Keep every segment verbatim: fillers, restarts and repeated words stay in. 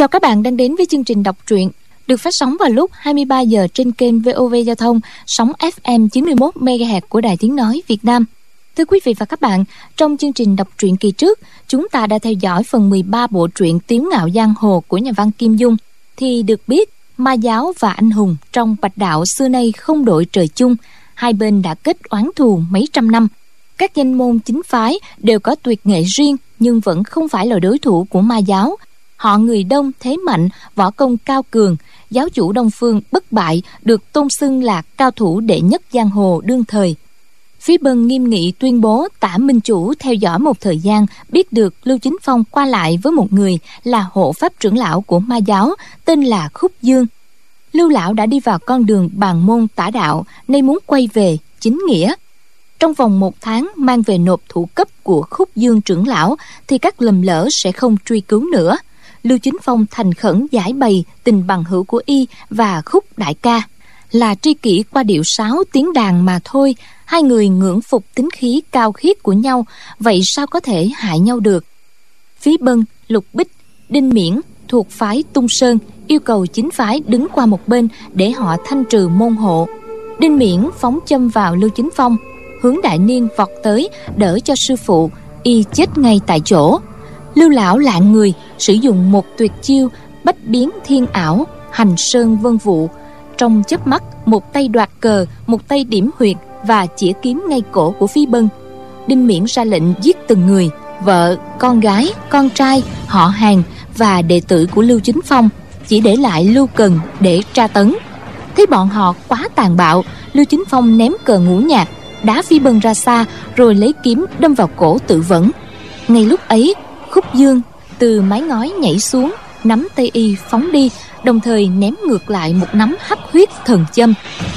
Chào các bạn đang đến với chương trình đọc truyện được phát sóng vào lúc hai mươi ba giờ trên kênh vê o vê Giao thông, sóng ép em chín mươi mốt mê ga héc của Đài Tiếng Nói Việt Nam. Thưa quý vị và các bạn, trong chương trình đọc truyện kỳ trước, chúng ta đã theo dõi phần mười ba bộ truyện Tiếu Ngạo Giang Hồ của nhà văn Kim Dung. Thì được biết, ma giáo và anh hùng trong Bạch Đạo xưa nay không đội trời chung, hai bên đã kết oán thù mấy trăm năm. Các danh môn chính phái đều có tuyệt nghệ riêng nhưng vẫn không phải là đối thủ của ma giáo. Họ người đông thế mạnh, võ công cao cường, giáo chủ Đông Phương bất bại được tôn xưng là cao thủ đệ nhất giang hồ đương thời. Phía bên nghiêm nghị tuyên bố Tả Minh Chủ theo dõi một thời gian, biết được Lưu Chính Phong qua lại với một người là hộ pháp trưởng lão của ma giáo tên là Khúc Dương. Lưu lão đã đi vào con đường bàn môn tả đạo, nay muốn quay về chính nghĩa. Trong vòng một tháng mang về nộp thủ cấp của Khúc Dương trưởng lão thì các lầm lỡ sẽ không truy cứu nữa. Lưu Chính Phong thành khẩn giải bày tình bằng hữu của y và Khúc đại ca là tri kỷ qua điệu sáo tiếng đàn mà thôi. Hai người ngưỡng phục tính khí cao khiết của nhau, vậy sao có thể hại nhau được? Phí Bân, Lục Bích, Đinh Miễn thuộc phái Tung Sơn yêu cầu chính phái đứng qua một bên để họ thanh trừ môn hộ. Đinh Miễn phóng châm vào Lưu Chính Phong, Hướng Đại Niên vọt tới đỡ cho sư phụ, y chết ngay tại chỗ. Lưu lão lạng người sử dụng một tuyệt chiêu bách biến thiên ảo, hành sơn vân vụ. Trong chớp mắt, một tay đoạt cờ, một tay điểm huyệt và chĩa kiếm ngay cổ của Phí Bân. Đinh Miễn ra lệnh giết từng người, vợ, con gái, con trai, họ hàng và đệ tử của Lưu Chính Phong, chỉ để lại Lưu Cần để tra tấn. Thấy bọn họ quá tàn bạo, Lưu Chính Phong ném cờ ngũ nhạc, đá Phí Bân ra xa rồi lấy kiếm đâm vào cổ tự vẫn. Ngay lúc ấy, Khúc Dương từ mái ngói nhảy xuống, nắm tay y phóng đi, đồng thời ném ngược lại một nắm hắc huyết thần châm.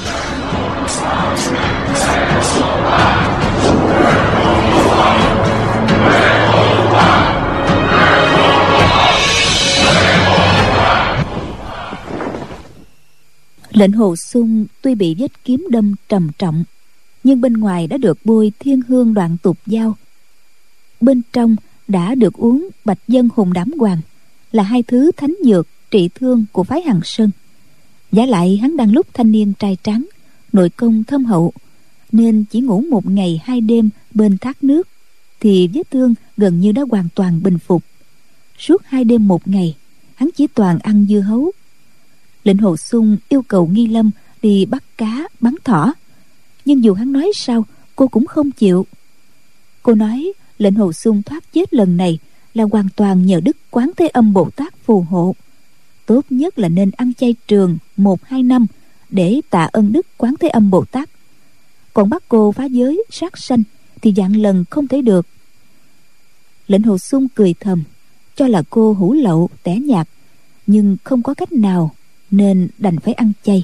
Lệnh Hồ Xung tuy bị vết kiếm đâm trầm trọng, nhưng bên ngoài đã được bôi thiên hương đoạn tục dao, bên trong đã được uống bạch dân hùng đám hoàng, là hai thứ thánh dược trị thương của phái Hằng Sơn. Giả lại hắn đang lúc thanh niên trai tráng, nội công thâm hậu, nên chỉ ngủ một ngày hai đêm bên thác nước thì vết thương gần như đã hoàn toàn bình phục. Suốt hai đêm một ngày, hắn chỉ toàn ăn dưa hấu. Lệnh Hồ Xung yêu cầu Nghi Lâm đi bắt cá bắn thỏ, nhưng dù hắn nói sao cô cũng không chịu. Cô nói Lệnh Hồ Xung thoát chết lần này là hoàn toàn nhờ Đức Quán Thế Âm Bồ Tát phù hộ. Tốt nhất là nên ăn chay trường một hai năm để tạ ơn Đức Quán Thế Âm Bồ Tát. Còn bắt cô phá giới sát sanh thì vạn lần không thể được. Lệnh Hồ Xung cười thầm, cho là cô hủ lậu tẻ nhạt, nhưng không có cách nào nên đành phải ăn chay.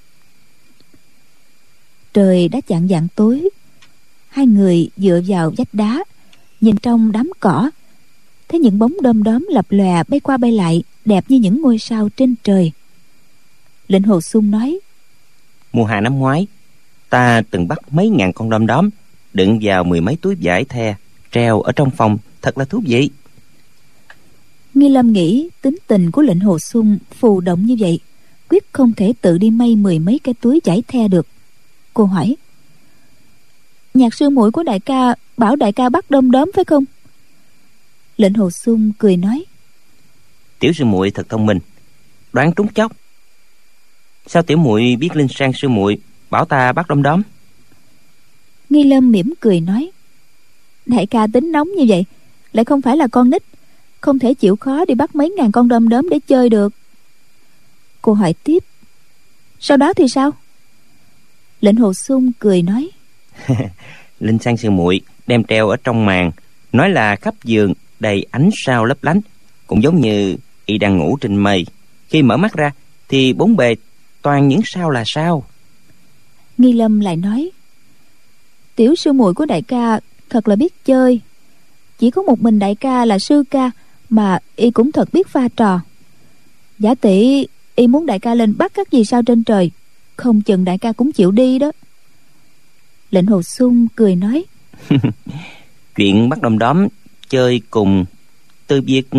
Trời đã chạng vạng tối, hai người dựa vào vách đá, nhìn trong đám cỏ, thấy những bóng đom đóm lập lòe bay qua bay lại, đẹp như những ngôi sao trên trời. Lệnh Hồ Xung nói: Mùa hạ năm ngoái, ta từng bắt mấy ngàn con đom đóm đựng vào mười mấy túi vải the, treo ở trong phòng, thật là thú vị. Nghi Lâm nghĩ tính tình của Lệnh Hồ Xung phù động như vậy, quyết không thể tự đi may mười mấy cái túi vải the được. Cô hỏi: Nhạc sư muội của đại ca bảo đại ca bắt đom đóm phải không? Lệnh Hồ Xung cười nói: Tiểu sư muội thật thông minh, đoán trúng chốc. Sao tiểu muội biết Linh Sang sư muội bảo ta bắt đom đóm? Nghi Lâm mỉm cười nói: Đại ca tính nóng như vậy, lại không phải là con nít, không thể chịu khó đi bắt mấy ngàn con đom đóm để chơi được. Cô hỏi tiếp: Sau đó thì sao? Lệnh Hồ Xung cười nói: Linh Sang sư muội đem treo ở trong màn, nói là khắp giường đầy ánh sao lấp lánh, cũng giống như y đang ngủ trên mây. Khi mở mắt ra thì bốn bề toàn những sao là sao. Nghi Lâm lại nói: Tiểu sư muội của đại ca thật là biết chơi. Chỉ có một mình đại ca là sư ca mà y cũng thật biết pha trò. Giả tỷ y muốn đại ca lên bắt các vì sao trên trời, không chừng đại ca cũng chịu đi đó. Lệnh Hồ Xung cười nói: Chuyện bắt đom đóm chơi cùng, từ việc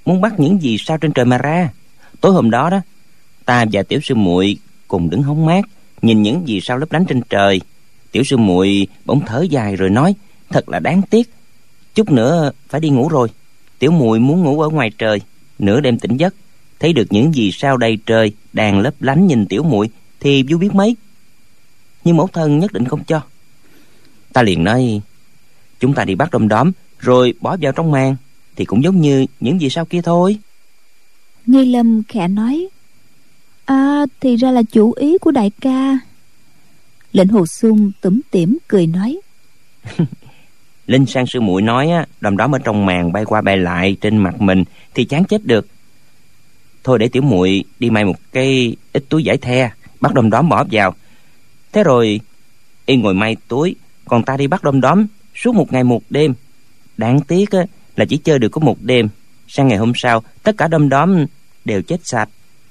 muốn bắt những vì sao trên trời mà ra. Tối hôm đó đó, ta và tiểu sư muội cùng đứng hóng mát, nhìn những vì sao lấp lánh trên trời. Tiểu sư muội bỗng thở dài rồi nói: thật là đáng tiếc, chút nữa phải đi ngủ rồi. Tiểu muội muốn ngủ ở ngoài trời. Nửa đêm tỉnh giấc, thấy được những vì sao đầy trời đang lấp lánh nhìn tiểu muội thì vui biết mấy. Nhưng mẫu thân nhất định không cho. Ta liền nói: chúng ta đi bắt đom đóm rồi bỏ vào trong màn, thì cũng giống như những vì sao kia thôi. Nghi Lâm khẽ nói: à, thì ra là chủ ý của đại ca. Lệnh Hồ Xuân tủm tỉm cười nói: Linh Sang sư muội nói á, đom đóm ở trong màn bay qua bay lại trên mặt mình thì chán chết được. Thôi để tiểu muội đi may một cái ít túi vải the, bắt đom đóm bỏ vào. Thế rồi y ngồi may túi, còn ta đi bắt đom đóm suốt một ngày một đêm. Đáng tiếc á, là chỉ chơi được có một đêm. Sang ngày hôm sau, tất cả đom đóm đều chết sạch.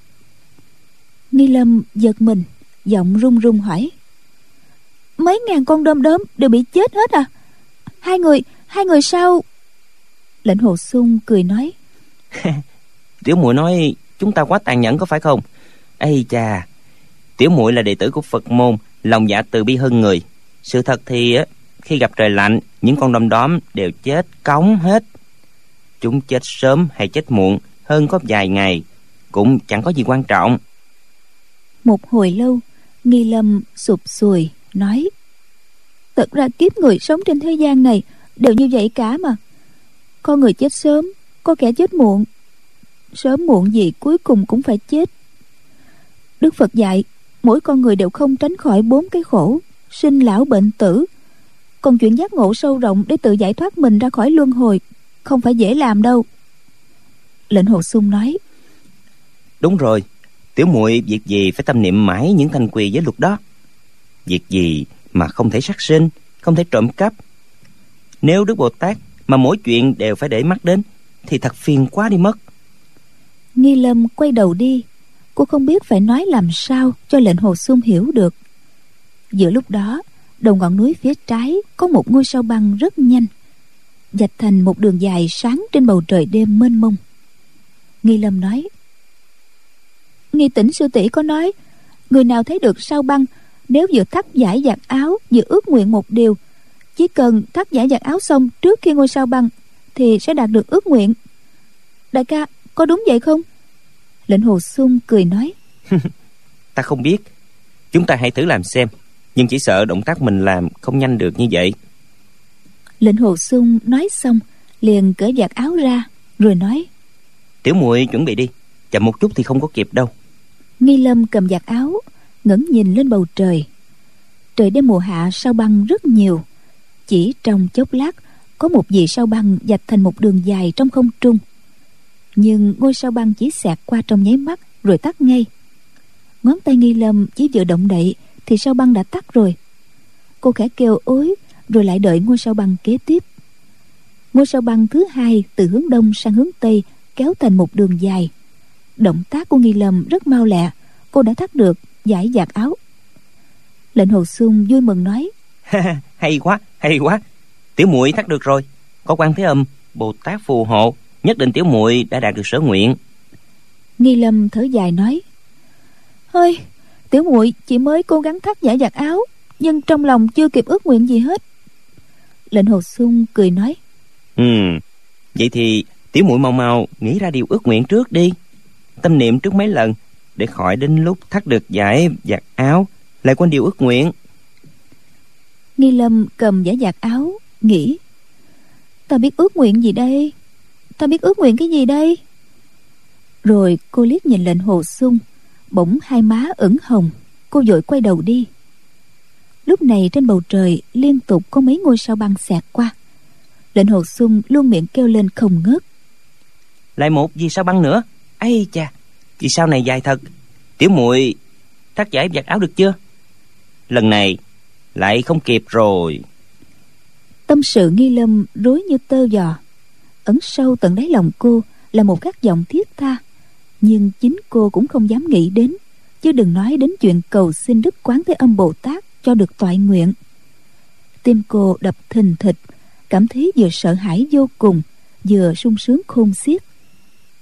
Nghi Lâm giật mình, giọng run run hỏi: mấy ngàn con đom đóm đều bị chết hết à? Hai người, hai người sao? Lệnh Hồ Xuân cười nói: tiểu muội nói chúng ta quá tàn nhẫn có phải không? Ây chà, tiểu muội là đệ tử của Phật môn, lòng dạ từ bi hơn người. Sự thật thì á, khi gặp trời lạnh, những con đom đóm đều chết cống hết. Chúng chết sớm hay chết muộn hơn có vài ngày cũng chẳng có gì quan trọng. Một hồi lâu, Nghi Lâm sụp sùi nói: thật ra kiếp người sống trên thế gian này đều như vậy cả mà. Có người chết sớm, có kẻ chết muộn. Sớm muộn gì cuối cùng cũng phải chết. Đức Phật dạy mỗi con người đều không tránh khỏi bốn cái khổ: sinh, lão, bệnh, tử. Còn chuyện giác ngộ sâu rộng để tự giải thoát mình ra khỏi luân hồi không phải dễ làm đâu. Lệnh Hồ Xuân nói: đúng rồi, tiểu muội việc gì phải tâm niệm mãi những thanh quy giới luật đó. Việc gì mà không thể sát sinh, không thể trộm cắp. Nếu Đức Bồ Tát mà mỗi chuyện đều phải để mắt đến thì thật phiền quá đi mất. Nghi Lâm quay đầu đi. Cô không biết phải nói làm sao cho Lệnh Hồ Xuân hiểu được. Giữa lúc đó, đầu ngọn núi phía trái có một ngôi sao băng rất nhanh, vạch thành một đường dài sáng trên bầu trời đêm mênh mông. Nghi Lâm nói: Nghi Tĩnh sư tỷ có nói, người nào thấy được sao băng, nếu vừa thắt giải giặt áo vừa ước nguyện một điều, chỉ cần thắt giải giặt áo xong trước khi ngôi sao băng thì sẽ đạt được ước nguyện. Đại ca, có đúng vậy không? Lệnh Hồ Xuân cười nói: ta không biết, chúng ta hãy thử làm xem, nhưng chỉ sợ động tác mình làm không nhanh được như vậy. Lệnh Hồ Xuân nói xong liền cởi vạt áo ra rồi nói: tiểu muội chuẩn bị đi, chậm một chút thì không có kịp đâu. Nghi Lâm cầm vạt áo ngẩng nhìn lên bầu trời. Trời đêm mùa hạ sao băng rất nhiều. Chỉ trong chốc lát có một vì sao băng vạch thành một đường dài trong không trung. Nhưng ngôi sao băng chỉ xẹt qua trong nháy mắt rồi tắt ngay. Ngón tay Nghi Lâm chỉ vừa động đậy thì sao băng đã tắt rồi. Cô khẽ kêu ối rồi lại đợi ngôi sao băng kế tiếp. Ngôi sao băng thứ hai từ hướng đông sang hướng tây kéo thành một đường dài. Động tác của Nghi Lâm rất mau lẹ, cô đã thắt được giải vạt áo. Lệnh Hồ Xuân vui mừng nói: hay quá, hay quá, tiểu muội thắt được rồi. Có Quan Thế Âm, Bồ Tát phù hộ, nhất định tiểu muội đã đạt được sở nguyện. Nghi Lâm thở dài nói: hơi, tiểu muội chỉ mới cố gắng thắt giải vạt áo, nhưng trong lòng chưa kịp ước nguyện gì hết. Lệnh Hồ Xuân cười nói: Ừ, vậy thì tiểu muội mau mau nghĩ ra điều ước nguyện trước đi. Tâm niệm trước mấy lần, để khỏi đến lúc thắt được giải vạt áo lại quên điều ước nguyện. Nghi Lâm cầm giải vạt áo nghĩ: ta biết ước nguyện gì đây? Ta biết ước nguyện cái gì đây? Rồi cô liếc nhìn Lệnh Hồ Xuân, bỗng hai má ửng hồng. Cô vội quay đầu đi. Lúc này trên bầu trời liên tục có mấy ngôi sao băng xẹt qua. Lệnh Hồ Xuân luôn miệng kêu lên không ngớt: lại một vì sao băng nữa. Ây chà, vì sao này dài thật. Tiểu muội thắt giải vạt áo được chưa? Lần này lại không kịp rồi. Tâm sự Nghi Lâm rối như tơ giò. Ẩn sâu tận đáy lòng cô là một khát vọng thiết tha, nhưng chính cô cũng không dám nghĩ đến, chứ đừng nói đến chuyện cầu xin Đức Quán Thế Âm Bồ Tát cho được toại nguyện. Tim cô đập thình thịch, cảm thấy vừa sợ hãi vô cùng, vừa sung sướng khôn xiết.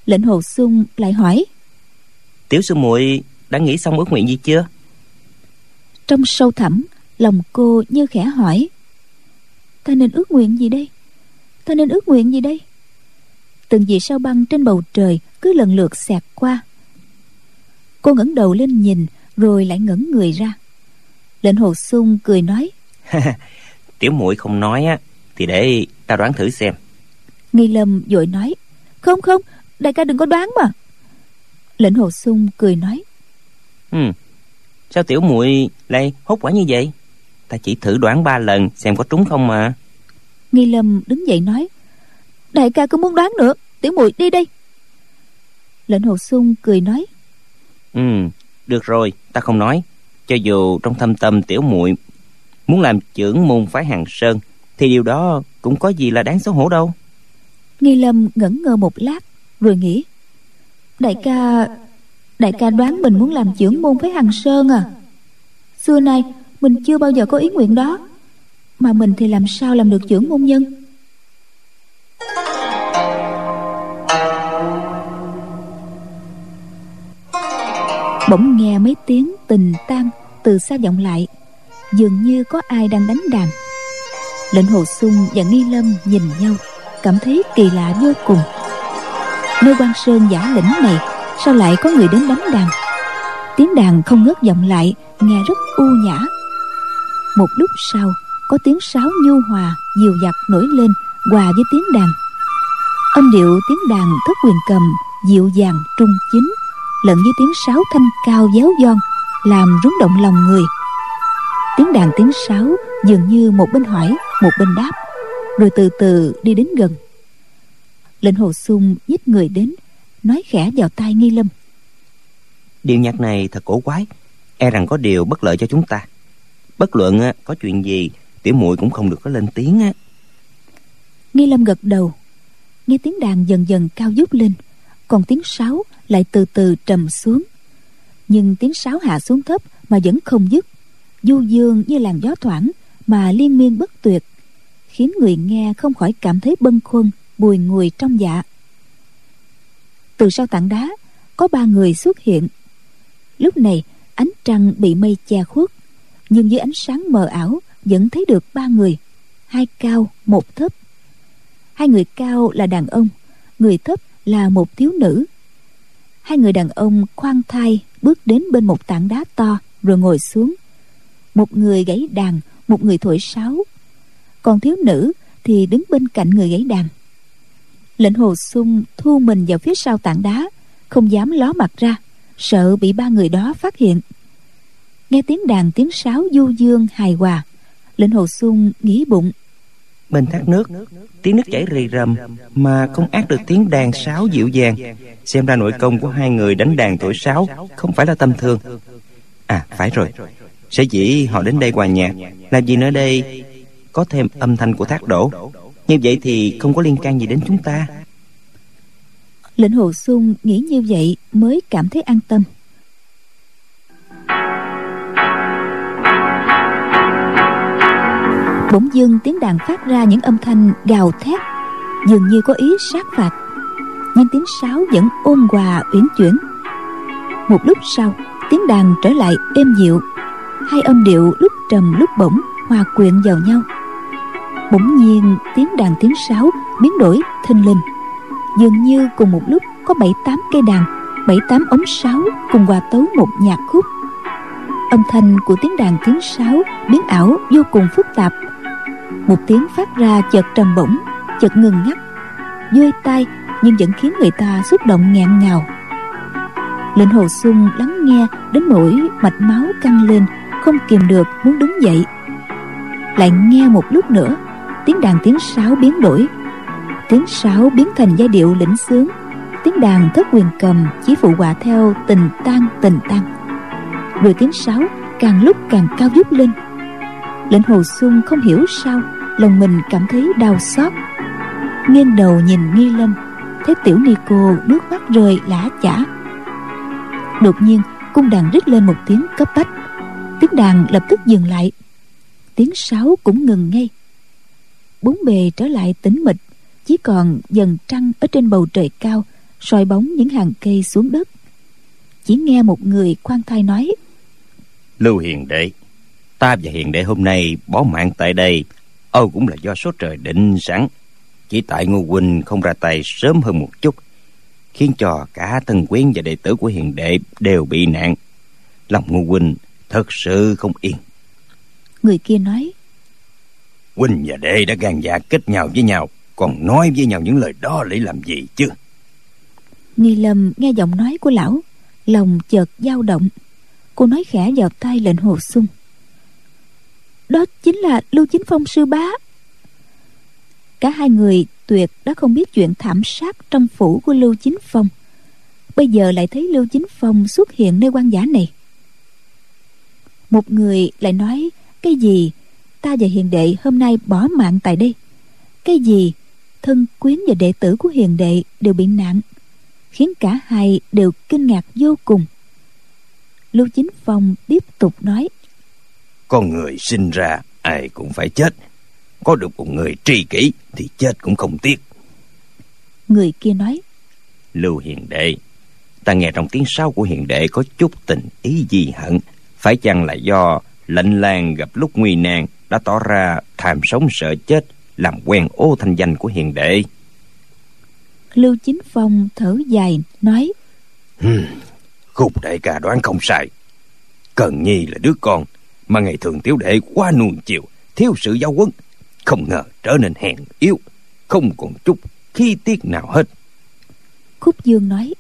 Lệnh Hồ Xuân lại hỏi: Tiểu sư muội đã nghĩ xong ước nguyện gì chưa? Trong sâu thẳm, lòng cô như khẽ hỏi: Ta nên ước nguyện gì đây? Ta nên ước nguyện gì đây? Từng vì sao băng trên bầu trời cứ lần lượt xẹt qua. Cô ngẩng đầu lên nhìn, rồi lại ngẩng người ra. Lệnh Hồ Xuân cười nói: Tiểu muội không nói á, thì để ta đoán thử xem. Nghi Lâm vội nói: Không không, đại ca đừng có đoán mà. Lệnh Hồ Xuân cười nói: Ừ, sao tiểu muội lại hốt quả như vậy? Ta chỉ thử đoán ba lần xem có trúng không mà. Nghi Lâm đứng dậy nói: Đại ca cứ muốn đoán nữa, tiểu muội đi đây. Lệnh Hồ Xuân cười nói: Ừ, được rồi, ta không nói. Cho dù trong thâm tâm tiểu muội muốn làm trưởng môn phái Hằng Sơn, thì điều đó cũng có gì là đáng xấu hổ đâu. Nghi Lâm ngẩn ngơ một lát, rồi nghĩ: Đại ca Đại ca đoán mình muốn làm trưởng môn phái Hằng Sơn à? Xưa nay mình chưa bao giờ có ý nguyện đó, mà mình thì làm sao làm được trưởng môn nhân? Bỗng nghe mấy tiếng tình tang từ xa vọng lại, dường như có ai đang đánh đàn. Lệnh Hồ Xuân và Nghi Lâm nhìn nhau, cảm thấy kỳ lạ vô cùng. Nơi Quan Sơn giả lĩnh này sao lại có người đến đánh đàn? Tiếng đàn không ngớt vọng lại, nghe rất u nhã. Một lúc sau, có tiếng sáo nhu hòa dịu dặt nổi lên, hòa với tiếng đàn. Âm điệu tiếng đàn thất huyền cầm dịu dàng trung chính, lẫn với tiếng sáo thanh cao véo von, làm rung động lòng người. Tiếng đàn tiếng sáo dường như một bên hỏi, một bên đáp, rồi từ từ đi đến gần. Lệnh Hồ Xuân nhích người đến, nói khẽ vào tai Nghi Lâm: Điệu nhạc này thật cổ quái, e rằng có điều bất lợi cho chúng ta. Bất luận có chuyện gì, tiểu muội cũng không được có lên tiếng á. Nghi Lâm gật đầu. Nghe tiếng đàn dần dần cao vút lên, còn tiếng sáo lại từ từ trầm xuống. Nhưng tiếng sáo hạ xuống thấp mà vẫn không dứt, du dương như làn gió thoảng mà liên miên bất tuyệt, khiến người nghe không khỏi cảm thấy bâng khuâng, bùi ngùi trong dạ. Từ sau tảng đá có ba người xuất hiện. Lúc này ánh trăng bị mây che khuất, nhưng dưới ánh sáng mờ ảo vẫn thấy được ba người, hai cao một thấp. Hai người cao là đàn ông, người thấp là một thiếu nữ. Hai người đàn ông khoan thai bước đến bên một tảng đá to rồi ngồi xuống. Một người gãy đàn, một người thổi sáo, còn thiếu nữ thì đứng bên cạnh người gãy đàn. Lệnh Hồ Xuân thu mình vào phía sau tảng đá, không dám ló mặt ra, sợ bị ba người đó phát hiện. Nghe tiếng đàn tiếng sáo du dương hài hòa, Lệnh Hồ Xuân nghĩ bụng: Bên thác nước, tiếng nước chảy rì rầm mà không át được tiếng đàn sáo dịu dàng. Xem ra nội công của hai người đánh đàn thổi sáo không phải là tầm thường. À phải rồi, sở dĩ họ đến đây hòa nhạc làm gì nơi đây có thêm âm thanh của thác đổ. Như vậy thì không có liên can gì đến chúng ta. Lệnh Hồ Xuân nghĩ như vậy mới cảm thấy an tâm. Bỗng dưng tiếng đàn phát ra những âm thanh gào thét, dường như có ý sát phạt, nhưng tiếng sáo vẫn ôn hòa uyển chuyển. Một lúc sau, tiếng đàn trở lại êm dịu, hai âm điệu lúc trầm lúc bổng hòa quyện vào nhau. Bỗng nhiên tiếng đàn tiếng sáo biến đổi thình lình, dường như cùng một lúc có bảy tám cây đàn, bảy tám ống sáo cùng hòa tấu một nhạc khúc. Âm thanh của tiếng đàn tiếng sáo biến ảo vô cùng phức tạp. Một tiếng phát ra chợt trầm bổng, chợt ngừng ngắt, vơi tai nhưng vẫn khiến người ta xúc động nghẹn ngào. Lệnh Hồ Xuân lắng nghe đến nỗi mạch máu căng lên, không kìm được muốn đứng dậy. Lại nghe một lúc nữa, tiếng đàn tiếng sáo biến đổi. Tiếng sáo biến thành giai điệu lĩnh sướng, tiếng đàn thất huyền cầm chỉ phụ họa theo tình tang tình tang. Rồi tiếng sáo càng lúc càng cao vút lên. Lệnh Hồ Xuân không hiểu sao lòng mình cảm thấy đau xót. Nghiêng đầu nhìn Nghi Lâm, thấy tiểu ni cô nước mắt rơi lã chã. Đột nhiên cung đàn rít lên một tiếng cấp bách, tiếng đàn lập tức dừng lại, tiếng sáo cũng ngừng ngay. Bốn bề trở lại tĩnh mịch, chỉ còn dần trăng ở trên bầu trời cao soi bóng những hàng cây xuống đất. Chỉ nghe một người khoan thai nói: Lưu hiền đệ, ta và hiền đệ hôm nay bỏ mạng tại đây, âu cũng là do số trời định sẵn. Chỉ tại Ngô huynh không ra tay sớm hơn một chút, khiến cho cả thân quyến và đệ tử của hiền đệ đều bị nạn. Lòng Ngô huynh thật sự không yên. Người kia nói: Huynh và đệ đã gan dạ kết nhau với nhau, còn nói với nhau những lời đó để làm gì chứ? Nghi Lâm nghe giọng nói của lão, lòng chợt dao động. Cô nói khẽ vào tai lệnh Hồ Xuân: Đó chính là Lưu Chính Phong sư bá. Cả hai người tuyệt đã không biết chuyện thảm sát trong phủ của Lưu Chính Phong, bây giờ lại thấy Lưu Chính Phong xuất hiện nơi quan giả này. Một người lại nói: Cái gì ta và hiền đệ hôm nay bỏ mạng tại đây, cái gì thân quyến và đệ tử của hiền đệ đều bị nạn, khiến cả hai đều kinh ngạc vô cùng. Lưu Chính Phong tiếp tục nói: Con người sinh ra ai cũng phải chết, có được một người tri kỷ thì chết cũng không tiếc. Người kia nói: Lưu hiền đệ, ta nghe trong tiếng sau của hiền đệ có chút tình ý di hận, phải chăng là do lệnh lang gặp lúc nguy nan đã tỏ ra tham sống sợ chết, làm quen ô thanh danh của hiền đệ? Lưu Chính Phong thở dài nói: hmm, Khúc đại ca đoán không sai. Cần Nhi là đứa con mà ngày thường tiểu đệ quá nuông chiều, thiếu sự giáo huấn, không ngờ trở nên hèn yếu, không còn chút khí tiết nào hết. Khúc Dương nói: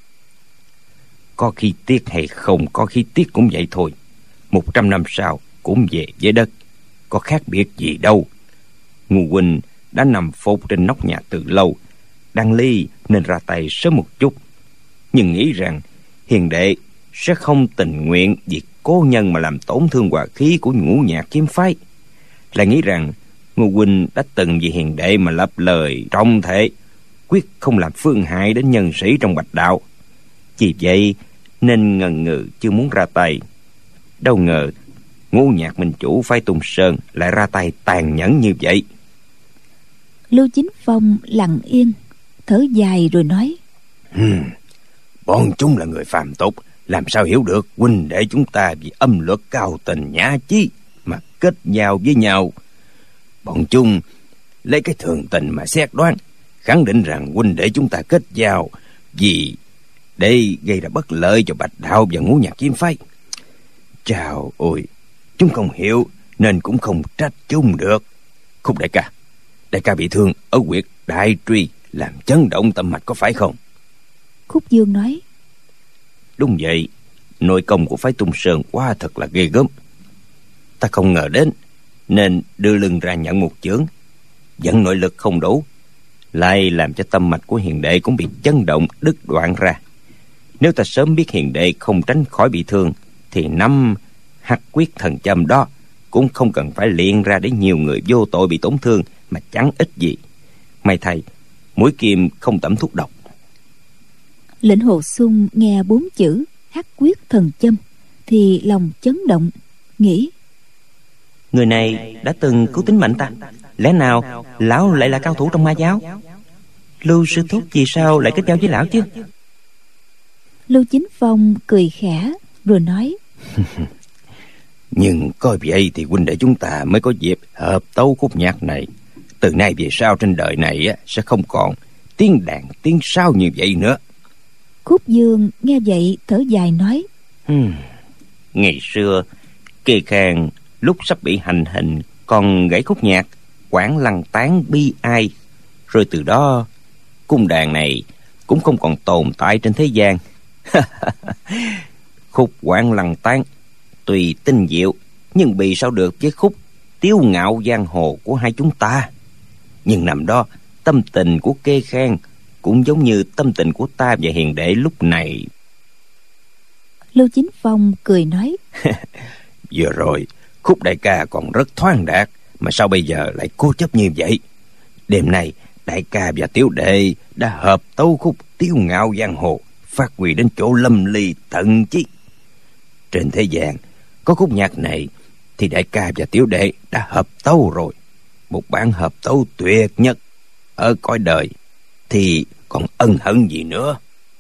Có khí tiết hay không có khí tiết cũng vậy thôi, một trăm năm sau cũng về với đất, có khác biệt gì đâu. Ngô huynh đã nằm phục trên nóc nhà từ lâu, đang ly nên ra tay sớm một chút, nhưng nghĩ rằng hiền đệ sẽ không tình nguyện vì cố nhân mà làm tổn thương hòa khí của Ngũ Nhạc kiếm phái. Lại nghĩ rằng Ngô huynh đã từng vì hiền đệ mà lập lời trọng thể, quyết không làm phương hại đến nhân sĩ trong bạch đạo. Vì vậy nên ngần ngừ chưa muốn ra tay. Đâu ngờ Ngũ Nhạc minh chủ phái Tung Sơn lại ra tay tàn nhẫn như vậy. Lưu Chính Phong lặng yên thở dài rồi nói: hmm, Bọn chúng là người phàm tục, làm sao hiểu được huynh đệ chúng ta vì âm luật cao tình nhã chí mà kết giao với nhau. Bọn chúng lấy cái thường tình mà xét đoán, khẳng định rằng huynh đệ chúng ta kết giao vì để gây ra bất lợi cho bạch đạo và Ngũ Nhạc kiếm phái. Chào ôi, chúng không hiểu nên cũng không trách chúng được. Khúc đại ca, đại ca bị thương ở huyệt đại truy, làm chấn động tâm mạch có phải không? Khúc Dương nói: Đúng vậy, nội công của phái Tung Sơn quá thật là ghê gớm. Ta không ngờ đến nên đưa lưng ra nhận một chưởng, dẫn nội lực không đủ, lại làm cho tâm mạch của hiền đệ cũng bị chấn động đứt đoạn ra. Nếu ta sớm biết hiền đệ không tránh khỏi bị thương thì năm hắc quyết thần châm đó cũng không cần phải luyện ra để nhiều người vô tội bị tổn thương mà chẳng ích gì. May thay mũi kim không tẩm thuốc độc. Lệnh Hồ Xuân nghe bốn chữ hắc quyết thần châm thì lòng chấn động, nghĩ: Người này đã từng cứu tính mệnh ta, lẽ nào lão lại là cao thủ trong ma giáo? Lưu sư thúc vì sao lại kết giao với lão chứ? Lưu Chính Phong cười khẽ rồi nói: Nhưng coi vậy thì huynh đệ chúng ta mới có dịp hợp tấu khúc nhạc này. Từ nay về sau trên đời này sẽ không còn tiếng đàn tiếng sáo như vậy nữa. Khúc Dương nghe vậy thở dài nói: hmm. Ngày xưa Kê Khang lúc sắp bị hành hình còn gãy khúc nhạc Quảng Lăng Tán bi ai, rồi từ đó cung đàn này cũng không còn tồn tại trên thế gian. Khúc Quảng Lăng Tán tuy tinh diệu nhưng bị sao được với khúc Tiếu Ngạo Giang Hồ của hai chúng ta. Nhưng nằm đó tâm tình của Kê Khang cũng giống như tâm tình của ta và hiền đệ lúc này. Lưu Chính Phong cười nói: Vừa rồi khúc đại ca còn rất thoáng đạt, mà sao bây giờ lại cố chấp như vậy? Đêm nay đại ca và tiểu đệ đã hợp tấu khúc Tiếu Ngạo Giang Hồ, phát huy đến chỗ lâm ly tận chí. Trên thế gian có khúc nhạc này thì đại ca và tiểu đệ đã hợp tấu rồi, một bản hợp tấu tuyệt nhất ở cõi đời, thì còn ân hận gì nữa.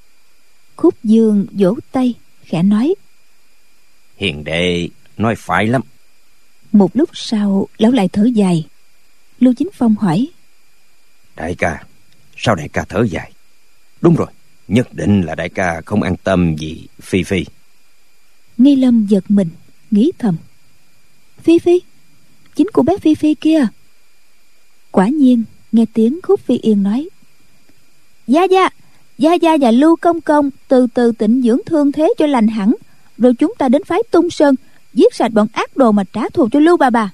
Khúc Dương vỗ tay khẽ nói: Hiền đệ nói phải lắm. Một lúc sau lão lại thở dài. Lưu Chính Phong hỏi: Đại ca, sao đại ca thở dài? Đúng rồi, nhất định là đại ca không an tâm vì Phi Phi. Nghi Lâm giật mình, nghĩ thầm: Phi Phi? Chính cô bé Phi Phi kia. Quả nhiên nghe tiếng Khúc Phi Yên nói: Gia Gia, Gia Gia và Lưu Công Công từ từ tịnh dưỡng thương thế cho lành hẳn, rồi chúng ta đến phái Tung Sơn giết sạch bọn ác đồ mà trả thù cho Lưu bà bà.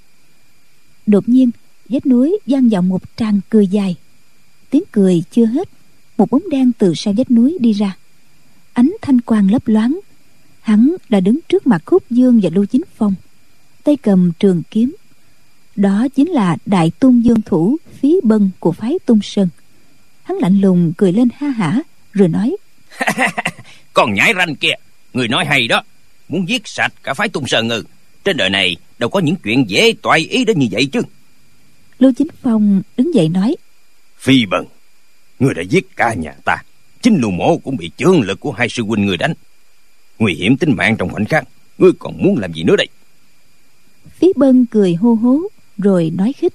Đột nhiên vách núi vang vọng một tràng cười dài. Tiếng cười chưa hết, một bóng đen từ sau vách núi đi ra, ánh thanh quang lấp loáng. Hắn đã đứng trước mặt Khúc Dương và Lưu Chính Phong, tay cầm trường kiếm. Đó chính là đại tung dương thủ Phí Bân của phái Tung Sơn. Hắn lạnh lùng cười lên ha hả rồi nói: Con nhãi ranh kia, người nói hay đó. Muốn giết sạch cả phái Tung Sơn ngư, trên đời này đâu có những chuyện dễ toại ý đến như vậy chứ. Lưu Chính Phong đứng dậy nói: Phi Bân, ngươi đã giết cả nhà ta, chính Lưu Mộ cũng bị chướng lực của hai sư huynh ngươi đánh, nguy hiểm tính mạng trong khoảnh khắc, ngươi còn muốn làm gì nữa đây? Phí Bân cười hô hố rồi nói khích: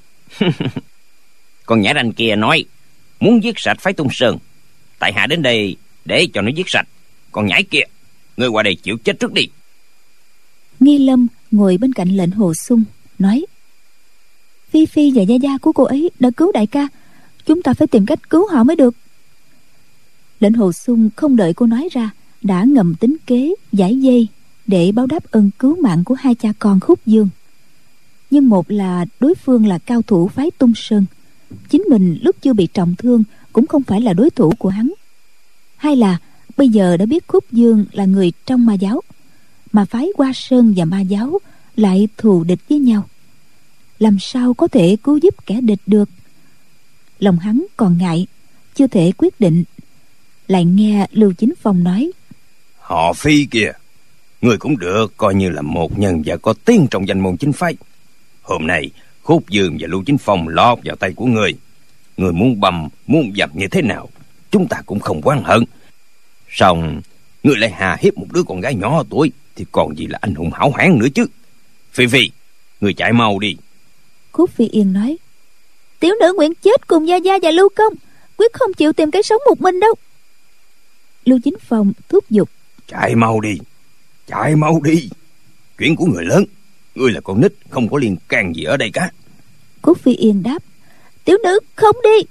Con nhãi ranh kia nói muốn giết sạch phái Tung Sơn, tại hạ đến đây để cho nó giết sạch. Con nhãi kia, ngươi qua đây chịu chết trước đi. Nghi Lâm ngồi bên cạnh lệnh Hồ Xung nói: Phi Phi và Gia Gia của cô ấy đã cứu đại ca, chúng ta phải tìm cách cứu họ mới được. Lệnh Hồ Xung không đợi cô nói ra đã ngầm tính kế giải dây để báo đáp ơn cứu mạng của hai cha con Khúc Dương. Nhưng một là đối phương là cao thủ phái Tung Sơn, chính mình lúc chưa bị trọng thương cũng không phải là đối thủ của hắn. Hai là bây giờ đã biết Khúc Dương là người trong ma giáo, mà phái Hoa Sơn và ma giáo lại thù địch với nhau, làm sao có thể cứu giúp kẻ địch được. Lòng hắn còn ngại, chưa thể quyết định. Lại nghe Lưu Chính Phong nói: Họ Phi kìa, người cũng được coi như là một nhân vật có tiếng trong danh môn chính phái. Hôm nay Khúc Dương và Lưu Chính Phong lọt vào tay của người, người muốn bầm muốn dập như thế nào chúng ta cũng không oán hận. Song người lại hà hiếp một đứa con gái nhỏ tuổi thì còn gì là anh hùng hảo hán nữa chứ. Phi Phi, người chạy mau đi. Khúc Phi Yên nói: Tiểu nữ nguyện chết cùng Gia Gia và Lưu Công, quyết không chịu tìm cái sống một mình đâu. Lưu Chính Phong thúc giục: Chạy mau đi, chạy mau đi. Chuyện của người lớn, ngươi là con nít không có liên can gì ở đây cả. Khúc Phi Yên đáp: Tiểu nữ không đi.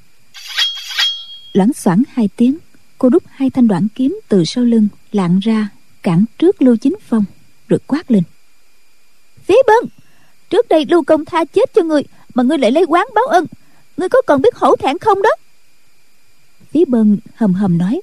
Loảng xoảng hai tiếng, cô đút hai thanh đoạn kiếm từ sau lưng lạng ra cản trước Lưu Chính Phong rồi quát lên: Phí Bân, trước đây Lưu Công tha chết cho người mà ngươi lại lấy oán báo ân, ngươi có còn biết hổ thẹn không đó? Phí Bân hầm hầm nói: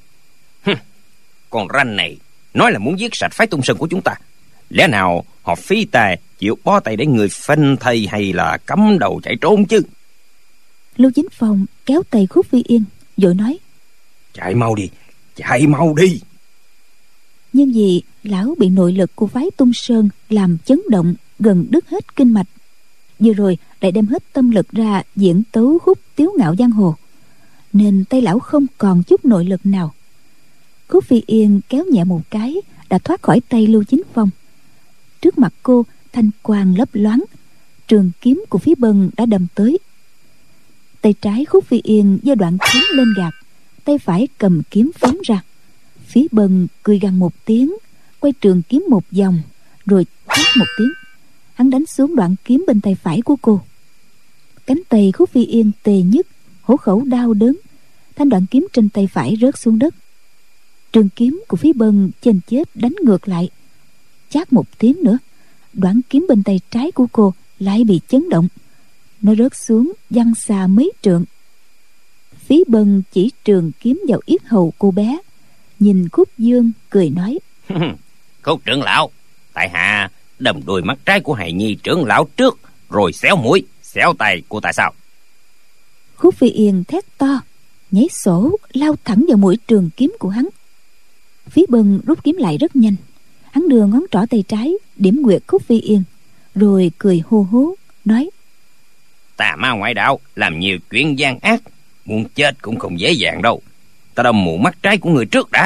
Con ranh này nói là muốn giết sạch phái Tung Sơn của chúng ta, lẽ nào họ Phí ta chịu bó tay để người phanh thây hay là cắm đầu chạy trốn chứ? Lưu Chính Phong kéo tay Khúc Phi Yên vội nói: Chạy mau đi, chạy mau đi. Nhưng vì lão bị nội lực của phái Tung Sơn làm chấn động gần đứt hết kinh mạch, vừa rồi lại đem hết tâm lực ra diễn tấu khúc Tiếu Ngạo Giang Hồ, nên tay lão không còn chút nội lực nào. Khúc Phi Yên kéo nhẹ một cái đã thoát khỏi tay Lưu Chính Phong. Trước mặt cô thanh quang lấp loáng, trường kiếm của Phí Bân đã đâm tới. Tay trái Khúc Phi Yên giơ đoạn kiếm lên gạt, tay phải cầm kiếm phóng ra. Phí Bân cười gằn một tiếng, quay trường kiếm một vòng, rồi chát một tiếng, hắn đánh xuống đoạn kiếm bên tay phải của cô. Cánh tay Khúc Phi Yên tê nhức, hổ khẩu đau đớn, thanh đoạn kiếm trên tay phải rớt xuống đất. Trường kiếm của Phí Bân chênh chết đánh ngược lại, chát một tiếng nữa, đoạn kiếm bên tay trái của cô lại bị chấn động, nó rớt xuống văng xa mấy trượng. Phí Bân chỉ trường kiếm vào yết hầu cô bé, nhìn Khúc Dương cười nói: Khúc trưởng lão, tại hạ đâm đôi mắt trái của hài nhi trưởng lão trước, rồi xéo mũi xéo tay của tại sao? Khúc Phi Yên thét to, nhảy sổ lao thẳng vào mũi trường kiếm của hắn. Phí Bân rút kiếm lại rất nhanh, hắn đưa ngón trỏ tay trái điểm quyệt Khúc Phi Yên, rồi cười hô hố nói: Tà ma ngoại đạo làm nhiều chuyện gian ác, muốn chết cũng không dễ dàng đâu. Ta đâm mù mắt trái của người trước đã.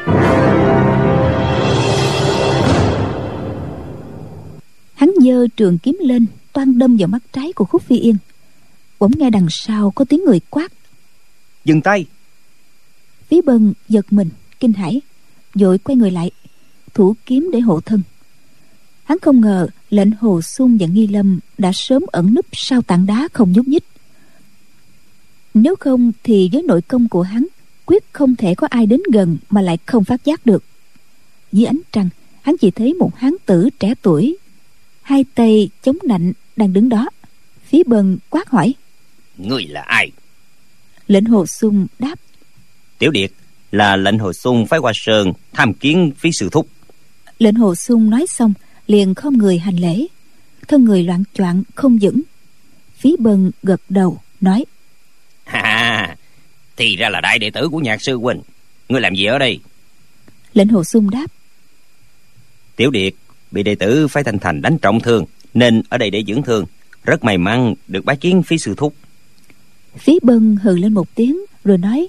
Hắn giơ trường kiếm lên, toan đâm vào mắt trái của Khúc Phi Yên. Bỗng nghe đằng sau có tiếng người quát: Dừng tay! Phí Bân giật mình kinh hãi, vội quay người lại, thủ kiếm để hộ thân. Hắn không ngờ Lệnh Hồ Xung và Nghi Lâm đã sớm ẩn núp sau tảng đá không nhúc nhích. Nếu không thì với nội công của hắn, quyết không thể có ai đến gần mà lại không phát giác được. Dưới ánh trăng, hắn chỉ thấy một hán tử trẻ tuổi, hai tay chống nạnh đang đứng đó. Phí Bân quát hỏi: Ngươi là ai? Lệnh Hồ Xung đáp: Tiểu Điệt là Lệnh Hồ Xung phái Hoa Sơn tham kiến Phí sư thúc. Lệnh Hồ Xung nói xong liền khom người hành lễ, thân người loạng choạng không vững. Phí Bân gật đầu nói: Ha, thì ra là đại đệ tử của Nhạc sư huynh. Ngươi làm gì ở đây? Lệnh Hồ Xung đáp: Tiểu Điệt bị đệ tử phái Thanh Thành đánh trọng thương, nên ở đây để dưỡng thương. Rất may mắn được bái kiến Phí sư thúc. Phí Bân hừ lên một tiếng rồi nói: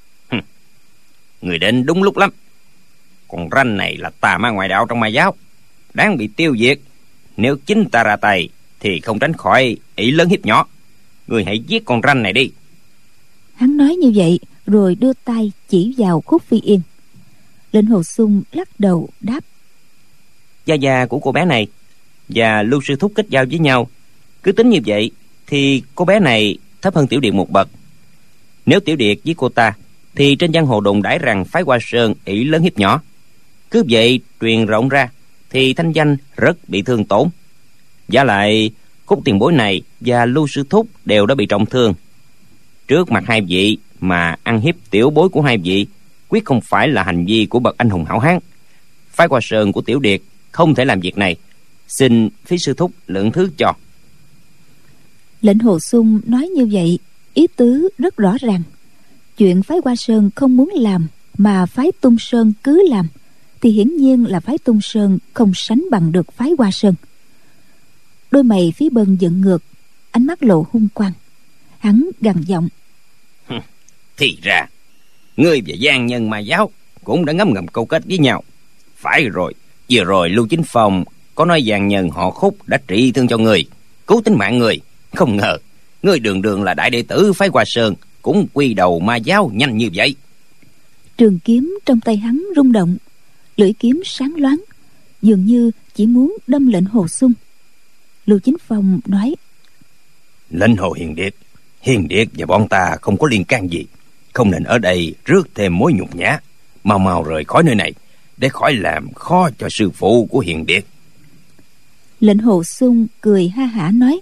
Người đến đúng lúc lắm. Con ranh này là tà ma ngoại đạo trong ma giáo, đáng bị tiêu diệt. Nếu chính ta ra tay thì không tránh khỏi ỷ lớn hiếp nhỏ. Người hãy giết con ranh này đi. Hắn nói như vậy rồi đưa tay chỉ vào Khúc Phi Yên. Lệnh Hồ Xung lắc đầu đáp: Gia gia của cô bé này và Lưu sư thúc kết giao với nhau, cứ tính như vậy thì cô bé này thấp hơn Tiểu Điệt một bậc. Nếu Tiểu Điệt với cô ta thì trên giang hồ đồn đãi rằng phái Hoa Sơn ỷ lớn hiếp nhỏ. Cứ vậy truyền rộng ra thì thanh danh rất bị thương tổn. Giả lại Khúc tiền bối này và Lưu sư thúc đều đã bị trọng thương. Trước mặt hai vị mà ăn hiếp tiểu bối của hai vị, quyết không phải là hành vi của bậc anh hùng hảo hán. Phái Hoa Sơn của Tiểu Điệt không thể làm việc này, xin Phí sư thúc lượng thứ cho. Lệnh Hồ Xung nói như vậy, ý tứ rất rõ ràng. Chuyện phái Hoa Sơn không muốn làm mà phái Tung Sơn cứ làm, thì hiển nhiên là phái Tung Sơn không sánh bằng được phái Hoa Sơn. Đôi mày Phí Bân giận ngược, ánh mắt lộ hung quang. Hắn gằn giọng: Thì ra ngươi và gian nhân ma giáo cũng đã ngấm ngầm câu kết với nhau. Phải rồi, vừa rồi Lưu Chính Phong có nói gian nhân họ Khúc đã trị thương cho người, cứu tính mạng người. Không ngờ ngươi đường đường là đại đệ tử phái Hoa Sơn cũng quy đầu ma giáo nhanh như vậy. Trường kiếm trong tay hắn rung động, lưỡi kiếm sáng loáng, dường như chỉ muốn đâm Lệnh Hồ Xung. Lưu Chính Phong nói: Lệnh Hồ Hiền Điệt, Hiền Điệt và bọn ta không có liên can gì, không nên ở đây rước thêm mối nhục nhã. Mau mau rời khỏi nơi này để khỏi làm khó cho sư phụ của Hiền Điệt. Lệnh Hồ Xung cười ha hả nói: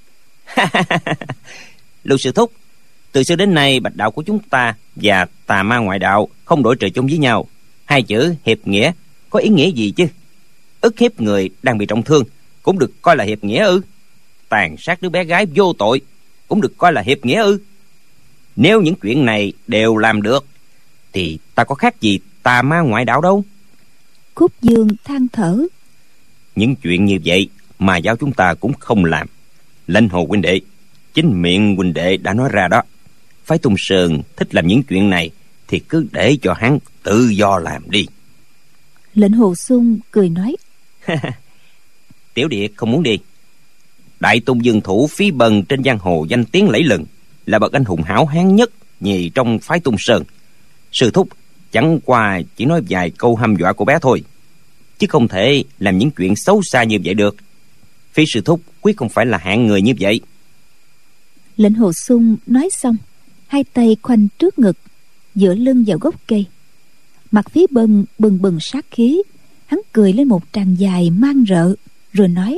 Lưu sư thúc, từ xưa đến nay bạch đạo của chúng ta và tà ma ngoại đạo không đổi trời chung với nhau. Hai chữ hiệp nghĩa có ý nghĩa gì chứ? Ức hiếp người đang bị trọng thương cũng được coi là hiệp nghĩa ư? Tàn sát đứa bé gái vô tội cũng được coi là hiệp nghĩa ư? Nếu những chuyện này đều làm được thì ta có khác gì tà ma ngoại đạo đâu. Khúc Dương than thở: Những chuyện như vậy mà giáo chúng ta cũng không làm. Lệnh Hồ huynh đệ, chính miệng huynh đệ đã nói ra đó. Phái Tung Sơn thích làm những chuyện này thì cứ để cho hắn tự do làm đi. Lệnh Hồ Xung cười nói: Tiểu Điệt không muốn đi. Đại Tung Dương thủ Phí Bân trên giang hồ danh tiếng lẫy lừng, là bậc anh hùng hảo hán nhất nhì trong phái Tung Sơn. Sư thúc chẳng qua chỉ nói vài câu hăm dọa cô bé thôi, chứ không thể làm những chuyện xấu xa như vậy được. Phí sư thúc quyết không phải là hạng người như vậy. Lệnh Hồ Xung nói xong, hai tay khoanh trước ngực, dựa lưng vào gốc cây. Mặt Phí Bân bừng bừng sát khí, hắn cười lên một tràng dài mang rợ, rồi nói: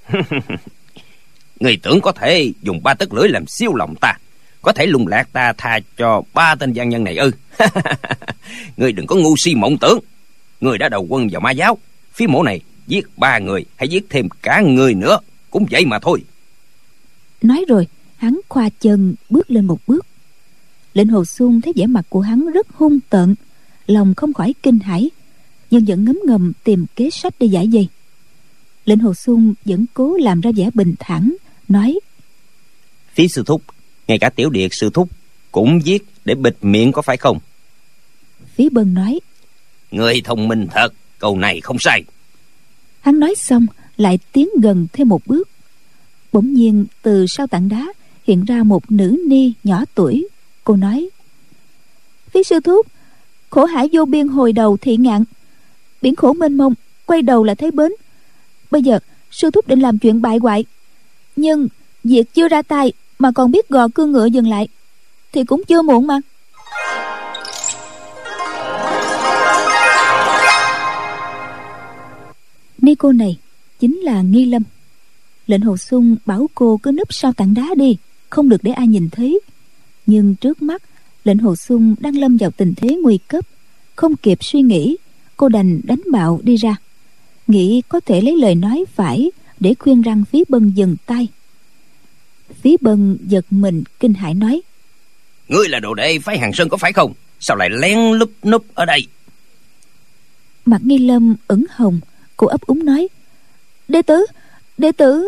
Người tưởng có thể dùng ba tấc lưỡi làm siêu lòng ta, có thể lung lạc ta tha cho ba tên gian nhân này ư? Người đừng có ngu si mộng tưởng. Người đã đầu quân vào ma giáo, Phí mổ này giết ba người hay giết thêm cả người nữa cũng vậy mà thôi. Nói rồi hắn khoa chân bước lên một bước. Lệnh Hồ Xung thấy vẻ mặt của hắn rất hung tợn, lòng không khỏi kinh hãi, nhưng vẫn ngấm ngầm tìm kế sách để giải vây. Lệnh Hồ Xung vẫn cố làm ra vẻ bình thản, nói: Phí sư thúc, ngay cả Tiểu Điệt sư thúc cũng giết để bịt miệng có phải không? Phí Bân nói: Người thông minh thật, câu này không sai. Hắn nói xong lại tiến gần thêm một bước. Bỗng nhiên từ sau tảng đá hiện ra một nữ ni nhỏ tuổi. Cô nói: Phí sư thúc, khổ hải vô biên hồi đầu thị ngạn, biển khổ mênh mông quay đầu là thấy bến. Bây giờ sư thúc định làm chuyện bại hoại, nhưng việc chưa ra tay mà còn biết gò cương ngựa dừng lại thì cũng chưa muộn mà. Ni cô này chính là Nghi Lâm. Lệnh Hồ Xung bảo cô cứ núp sau tảng đá đi, không được để ai nhìn thấy. Nhưng trước mắt Lệnh Hồ Xung đang lâm vào tình thế nguy cấp, không kịp suy nghĩ, cô đành đánh bạo đi ra, nghĩ có thể lấy lời nói phải để khuyên răng Phí Bân dừng tay. Phí Bân giật mình kinh hãi nói: Ngươi là đồ đệ phái Hàng Sơn có phải không? Sao lại lén lúp núp ở đây? Mặt Nghi Lâm ửng hồng, cô ấp úng nói: Đệ tử, đệ tử.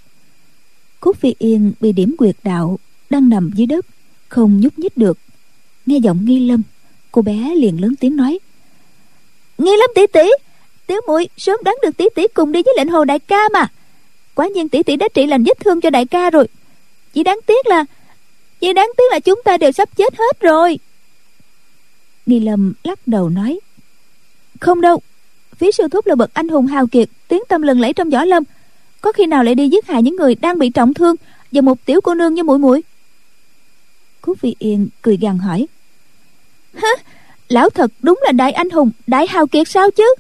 Cúc Phi Yên bị điểm quyệt đạo, đang nằm dưới đất không nhúc nhích được. Nghe giọng Nghi Lâm, cô bé liền lớn tiếng nói: Nghi Lâm tỷ tỷ, tiểu muội sớm đoán được tỷ tỷ cùng đi với Lệnh Hồ đại ca mà. Quả nhiên tỷ tỷ đã trị lành vết thương cho đại ca rồi. Chỉ đáng tiếc là Chỉ đáng tiếc là chúng ta đều sắp chết hết rồi. Nghi Lâm lắc đầu nói: Không đâu, Phí sư thúc là bậc anh hùng hào kiệt, tiếng tăm lừng lẫy trong võ lâm, có khi nào lại đi giết hại những người đang bị trọng thương và một tiểu cô nương như muội muội? Cúc Phi Yên cười gằn hỏi: Hả? Lão thật đúng là đại anh hùng, đại hào kiệt sao chứ?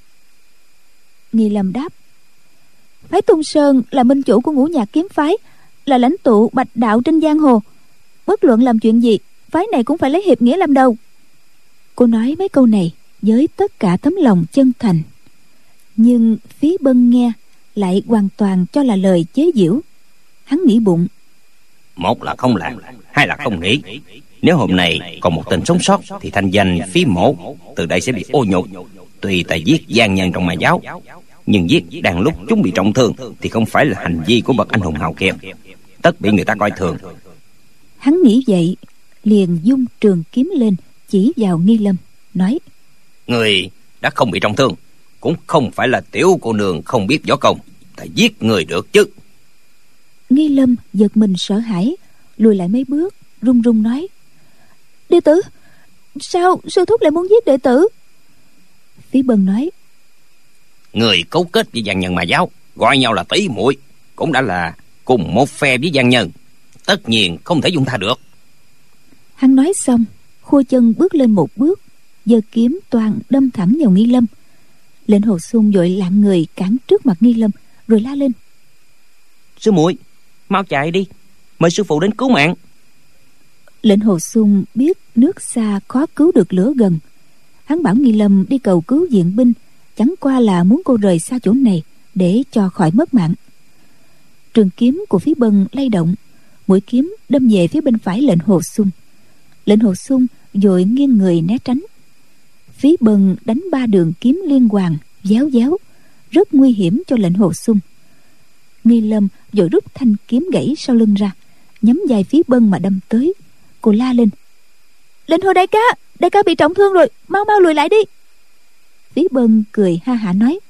Nghi Lâm đáp: Phái Tung Sơn là minh chủ của Ngũ Nhạc kiếm phái, là lãnh tụ bạch đạo trên giang hồ. Bất luận làm chuyện gì, phái này cũng phải lấy hiệp nghĩa làm đầu. Cô nói mấy câu này với tất cả tấm lòng chân thành, nhưng Phí Bân nghe lại hoàn toàn cho là lời chế giễu. Hắn nghĩ bụng: Một là không làm, hai là không nghĩ. Nếu hôm nay còn một tên sống sót thì thanh danh Phí mổ từ đây sẽ bị ô nhục. Tuy ta giết gian nhân trong mà giáo, nhưng giết đang lúc chúng bị trọng thương thì không phải là hành vi của bậc anh hùng hào kiệt, tất bị người ta coi thường. Hắn nghĩ vậy liền dung trường kiếm lên chỉ vào Nghi Lâm, nói: Người đã không bị trọng thương, cũng không phải là tiểu cô nương không biết võ công, ta giết người được chứ. Nghi Lâm giật mình sợ hãi, lùi lại mấy bước, run run nói: Đệ tử, sao sư thúc lại muốn giết đệ tử? Phí Bân nói: Người cấu kết với gian nhân mà giáo, gọi nhau là tỷ muội, cũng đã là cùng một phe với gian nhân, tất nhiên không thể dung tha được. Hắn nói xong, khua chân bước lên một bước, giơ kiếm toàn đâm thẳng vào Nghi Lâm. Lệnh Hồ Xung vội lạng người cản trước mặt Nghi Lâm, rồi la lên: Sư muội, mau chạy đi, mời sư phụ đến cứu mạng. Lệnh Hồ Xung biết nước xa khó cứu được lửa gần, hắn bảo Nghi Lâm đi cầu cứu viện binh, chẳng qua là muốn cô rời xa chỗ này để cho khỏi mất mạng. Trường kiếm của Phí Bân lay động, mũi kiếm đâm về phía bên phải Lệnh Hồ Xung. Lệnh Hồ Xung vội nghiêng người né tránh. Phí Bân đánh ba đường kiếm liên hoàn, déo déo, rất nguy hiểm cho Lệnh Hồ Xung. Nghi Lâm vội rút thanh kiếm gãy sau lưng ra, nhắm dài Phí Bân mà đâm tới. Cô la lên: Lệnh Hồ đại ca, đại ca bị trọng thương rồi, mau mau lùi lại đi. Phí Bân cười ha hả nói: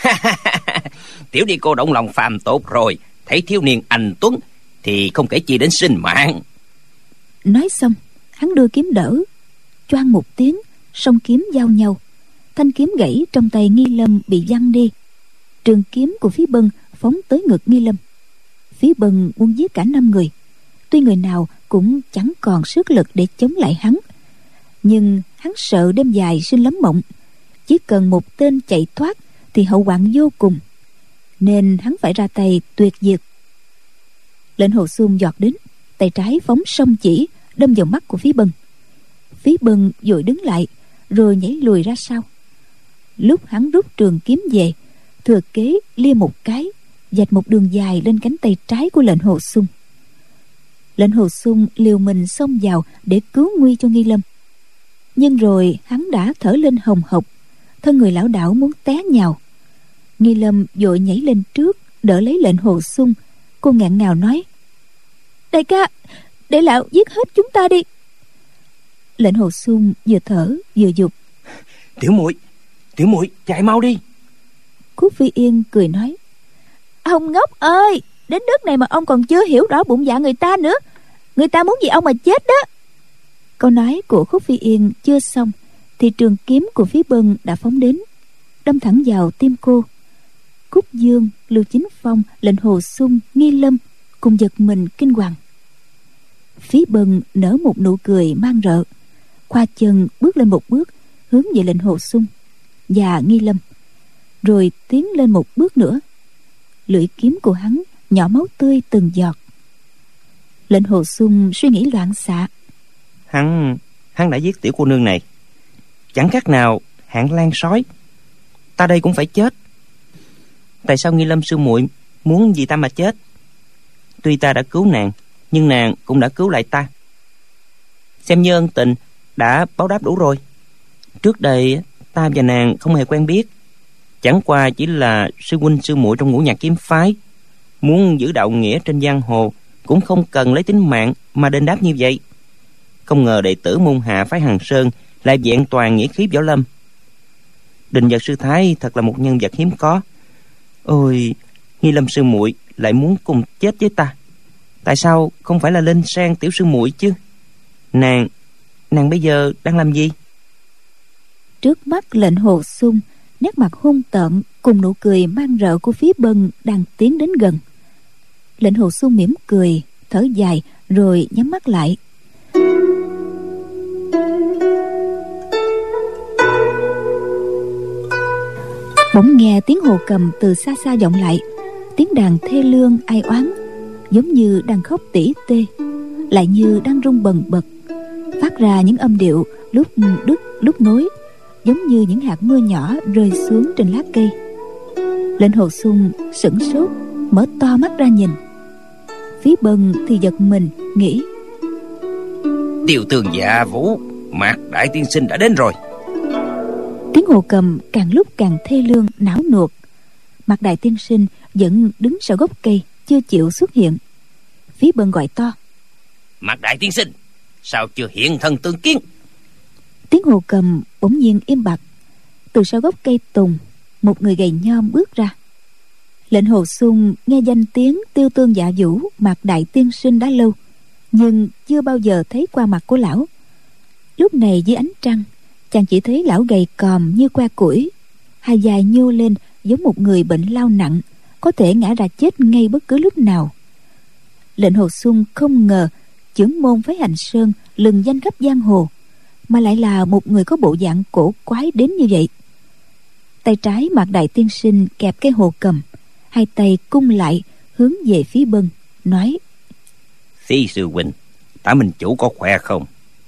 Tiểu đi cô động lòng phàm tốt rồi, thấy thiếu niên anh tuấn thì không kể chi đến sinh mạng. Nói xong, hắn đưa kiếm đỡ, choang một tiếng, song kiếm giao nhau, thanh kiếm gãy trong tay Nghi Lâm bị văng đi. Trường kiếm của Phí Bân phóng tới ngực Nghi Lâm. Phí Bân muốn giết cả năm người, tuy người nào cũng chẳng còn sức lực để chống lại hắn, nhưng hắn sợ đêm dài sinh lắm mộng, chỉ cần một tên chạy thoát thì hậu hoạn vô cùng, nên hắn phải ra tay tuyệt diệt. Lệnh Hồ Xung giọt đến, tay trái phóng song chỉ đâm vào mắt của Phí Bân. Phí Bân vội đứng lại, rồi nhảy lùi ra sau. Lúc hắn rút trường kiếm về, thừa kế lia một cái, vạch một đường dài lên cánh tay trái của Lệnh Hồ Xung. Lệnh Hồ Xung liều mình xông vào để cứu nguy cho Nghi Lâm, nhưng rồi hắn đã thở lên hồng hộc, thân người lảo đảo muốn té nhào. Nghi Lâm vội nhảy lên trước đỡ lấy Lệnh Hồ Xung. Cô nghẹn ngào nói: Đại ca, để lão giết hết chúng ta đi. Lệnh Hồ Xung vừa thở vừa dục: Tiểu muội, Tiểu muội chạy mau đi. Khúc Phi Yên cười nói: Ông ngốc ơi, đến nước này mà ông còn chưa hiểu rõ bụng dạ người ta nữa. Người ta muốn gì ông mà chết đó. Câu nói của Khúc Phi Yên chưa xong thì trường kiếm của Phí Bân đã phóng đến, đâm thẳng vào tim cô. Cúc Dương, Lưu Chính Phong, Lệnh Hồ Xung, Nghi Lâm cùng giật mình kinh hoàng. Phí Bân nở một nụ cười mang rợ, khoa chân bước lên một bước hướng về Lệnh Hồ Xung và Nghi Lâm, rồi tiến lên một bước nữa. Lưỡi kiếm của hắn nhỏ máu tươi từng giọt. Lệnh Hồ Xung suy nghĩ loạn xạ. Hắn Hắn đã giết tiểu cô nương này, chẳng khác nào hạng lang sói. Ta đây cũng phải chết. Tại sao Nghi Lâm sư muội muốn vì ta mà chết? Tuy ta đã cứu nàng, nhưng nàng cũng đã cứu lại ta, xem như ân tình đã báo đáp đủ rồi. Trước đây ta và nàng không hề quen biết, chẳng qua chỉ là sư huynh sư muội trong Ngũ Nhạc Kiếm Phái. Muốn giữ đạo nghĩa trên giang hồ cũng không cần lấy tính mạng mà đền đáp như vậy. Không ngờ đệ tử môn hạ phái Hằng Sơn lại vẹn toàn nghĩa khí võ lâm. Đình Vật sư thái thật là một nhân vật hiếm có. Ôi, Nghi Lâm sư muội lại muốn cùng chết với ta. Tại sao không phải là Linh Sang tiểu sư muội chứ? Nàng Nàng bây giờ đang làm gì? Trước mắt Lệnh Hồ Xung, nét mặt hung tợn cùng nụ cười mang rợ của Phí Bân đang tiến đến gần. Lệnh Hồ Xung mỉm cười, thở dài rồi nhắm mắt lại. Bỗng nghe tiếng hồ cầm từ xa xa vọng lại, tiếng đàn thê lương ai oán, giống như đang khóc tỉ tê, lại như đang rung bần bật, phát ra những âm điệu lúc đứt lúc nối, giống như những hạt mưa nhỏ rơi xuống trên lá cây. Lệnh Hồ Xung sửng sốt, mở to mắt ra nhìn. Phí Bân thì giật mình nghĩ: Tiêu Tường Dạ Vũ, Mạc đại tiên sinh đã đến rồi. Tiếng hồ cầm càng lúc càng thê lương não nuột. Mạc đại tiên sinh vẫn đứng sau gốc cây chưa chịu xuất hiện. Phí Bân gọi to: Mạc đại tiên sinh, sao chưa hiện thân tương kiến? Tiếng hồ cầm bỗng nhiên im bặt. Từ sau gốc cây tùng, một người gầy nhom bước ra. Lệnh Hồ Xung nghe danh tiếng Tiêu Tương Dạ Vũ, Mạc đại tiên sinh đã lâu, nhưng chưa bao giờ thấy qua mặt của lão. Lúc này dưới ánh trăng, chàng chỉ thấy lão gầy còm như que củi, hai vai nhô lên giống một người bệnh lao nặng, có thể ngã ra chết ngay bất cứ lúc nào. Lệnh Hồ Xung không ngờ chưởng môn phái Hành Sơn lừng danh khắp giang hồ, mà lại là một người có bộ dạng cổ quái đến như vậy. Tay trái Mạc đại tiên sinh kẹp cái hồ cầm, hai tay cung lại hướng về Phí Bân, nói: Phí sư huynh, tả minh chủ có khỏe không?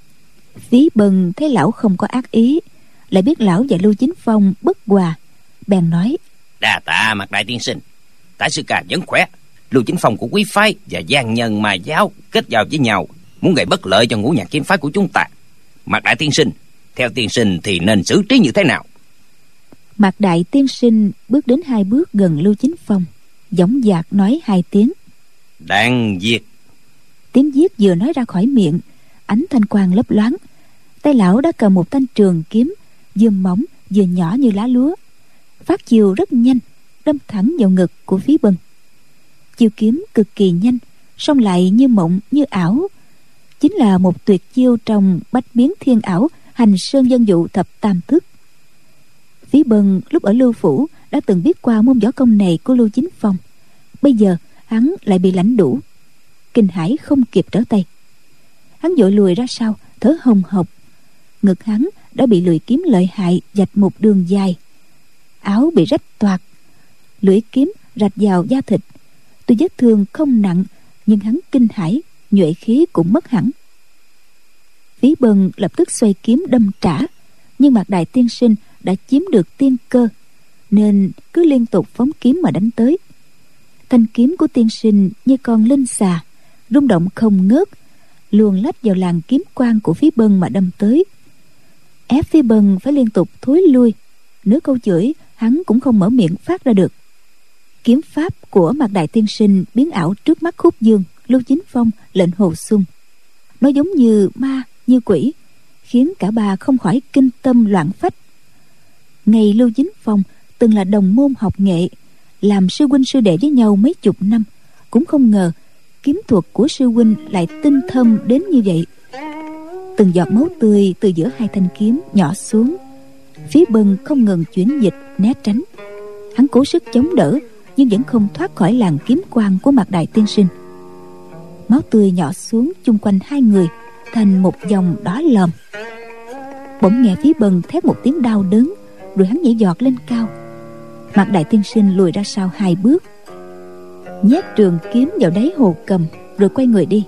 Phí Bân thấy lão không có ác ý, lại biết lão và Lưu Chính Phong bất hòa, bèn nói: Đa tạ Mạc đại tiên sinh, tả sư ca vẫn khỏe. Lưu Chính Phong của quý phái và giang nhân mà giáo kết giao với nhau, muốn gây bất lợi cho Ngũ Nhạc Kiếm Phái của chúng ta. Mạc đại tiên sinh, theo tiên sinh thì nên xử trí như thế nào? Mạc đại tiên sinh bước đến hai bước gần Lưu Chính Phong, dõng dạc nói hai tiếng: Đang diệt. Tiếng giết vừa nói ra khỏi miệng, ánh thanh quang lấp loáng. Tay lão đã cầm một thanh trường kiếm, vừa mỏng vừa nhỏ như lá lúa, phát chiều rất nhanh, đâm thẳng vào ngực của Phí Bân. Chiêu kiếm cực kỳ nhanh, song lại như mộng như ảo, chính là một tuyệt chiêu trong bách biến thiên ảo Hành Sơn dân dụ thập tam thức. Phí Bân lúc ở Lưu Phủ đã từng biết qua môn võ công này của Lưu Chính Phong, bây giờ hắn lại bị lãnh đủ, kinh hãi không kịp trở tay. Hắn vội lùi ra sau, thở hồng hộc. Ngực hắn đã bị lưỡi kiếm lợi hại vạch một đường dài, áo bị rách toạc, lưỡi kiếm rạch vào da thịt. Tuy vết thương không nặng, nhưng hắn kinh hãi, nhuệ khí cũng mất hẳn. Phí Bân lập tức xoay kiếm đâm trả, nhưng Mạc đại tiên sinh đã chiếm được tiên cơ, nên cứ liên tục phóng kiếm mà đánh tới. Thanh kiếm của tiên sinh như con linh xà, rung động không ngớt, luồn lách vào làn kiếm quang của Phí Bân mà đâm tới, ép Phí Bân phải liên tục thối lui. Nửa câu chửi hắn cũng không mở miệng phát ra được. Kiếm pháp của Mạc đại tiên sinh biến ảo trước mắt Khúc Dương, Lưu Chính Phong, Lệnh Hồ Xung, nó giống như ma như quỷ, khiến cả ba không khỏi kinh tâm loạn phách. Ngày Lưu Chính Phong từng là đồng môn học nghệ, làm sư huynh sư đệ với nhau mấy chục năm, cũng không ngờ kiếm thuật của sư huynh lại tinh thâm đến như vậy. Từng giọt máu tươi từ giữa hai thanh kiếm nhỏ xuống. Phí Bân không ngừng chuyển dịch né tránh. Hắn cố sức chống đỡ, nhưng vẫn không thoát khỏi làn kiếm quang của Mạc Đại tiên sinh. Máu tươi nhỏ xuống chung quanh hai người thành một dòng đỏ lòm. Bỗng nghe Phí Bân thét một tiếng đau đớn, rồi hắn nhảy giọt lên cao. Mạc Đại tiên sinh lùi ra sau hai bước, nhét trường kiếm vào đáy hồ cầm, rồi quay người đi.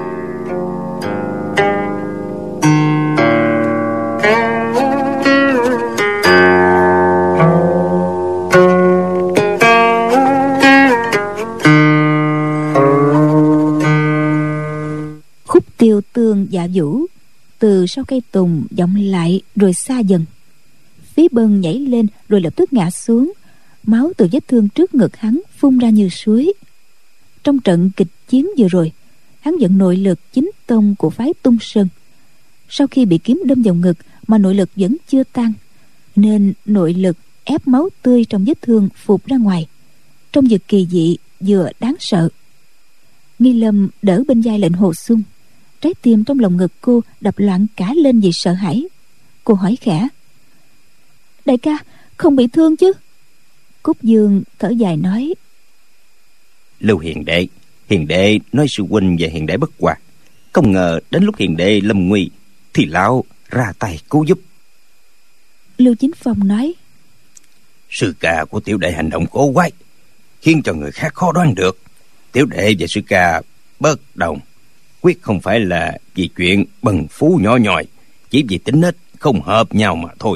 Khúc tiêu tương dạ vũ từ sau cây tùng vọng lại rồi xa dần. Phí Bân nhảy lên rồi lập tức ngã xuống. Máu từ vết thương trước ngực hắn phun ra như suối. Trong trận kịch chiến vừa rồi, hắn vận nội lực chính tông của phái Tung Sơn. Sau khi bị kiếm đâm vào ngực mà nội lực vẫn chưa tan, nên nội lực ép máu tươi trong vết thương phụt ra ngoài, trông vừa kỳ dị vừa đáng sợ. Nghi Lâm đỡ bên vai Lệnh Hồ Xuân. Trái tim trong lòng ngực cô đập loạn cả lên vì sợ hãi. Cô hỏi khẽ: "Đại ca không bị thương chứ?" Cúc Dương thở dài nói: "Lưu hiền đệ, hiền đệ nói sư huynh và hiền đệ bất hòa, không ngờ đến lúc hiền đệ lâm nguy thì lão ra tay cứu giúp." Lưu Chính Phong nói: "Sư ca của tiểu đệ hành động cố quái, khiến cho người khác khó đoán được. Tiểu đệ và sư ca bất đồng, quyết không phải là vì chuyện bần phú nhỏ nhoi, chỉ vì tính nết không hợp nhau mà thôi."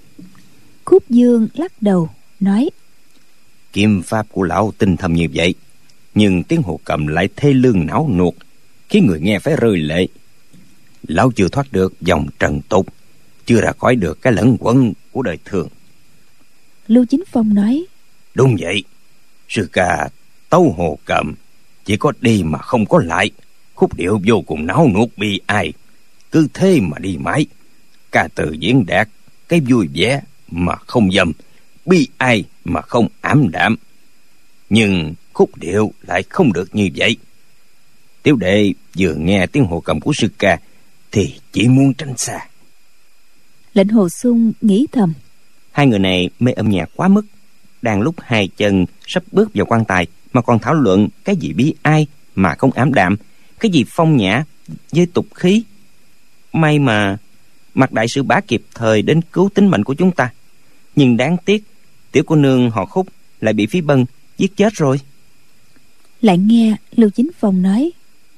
Khúc Dương lắc đầu nói: "Kiếm pháp của lão tinh thâm như vậy, nhưng tiếng hồ cầm lại thê lương não nuột, khiến người nghe phải rơi lệ. Lão chưa thoát được dòng trần tục, chưa ra khỏi được cái lẫn quẩn của đời thường." Lưu Chính Phong nói: "Đúng vậy, sư ca tấu hồ cầm chỉ có đi mà không có lại, khúc điệu vô cùng não nuột bi ai, cứ thế mà đi mãi. Ca từ diễn đạt cái vui vẻ mà không dâm, bi ai mà không ảm đạm. Nhưng khúc điệu lại không được như vậy. Tiểu đệ vừa nghe tiếng hồ cầm của sư ca thì chỉ muốn tránh xa." Lệnh Hồ Xuân nghĩ thầm: Hai người này mê âm nhạc quá mức. Đang lúc hai chân sắp bước vào quan tài mà còn thảo luận cái gì bi ai mà không ảm đạm, cái gì phong nhã với tục khí. May mà Mạc đại sư bá kịp thời đến cứu tính mệnh của chúng ta, nhưng đáng tiếc tiểu cô nương họ Khúc lại bị Phí Bân giết chết rồi. Lại nghe Lưu Chính Phong nói: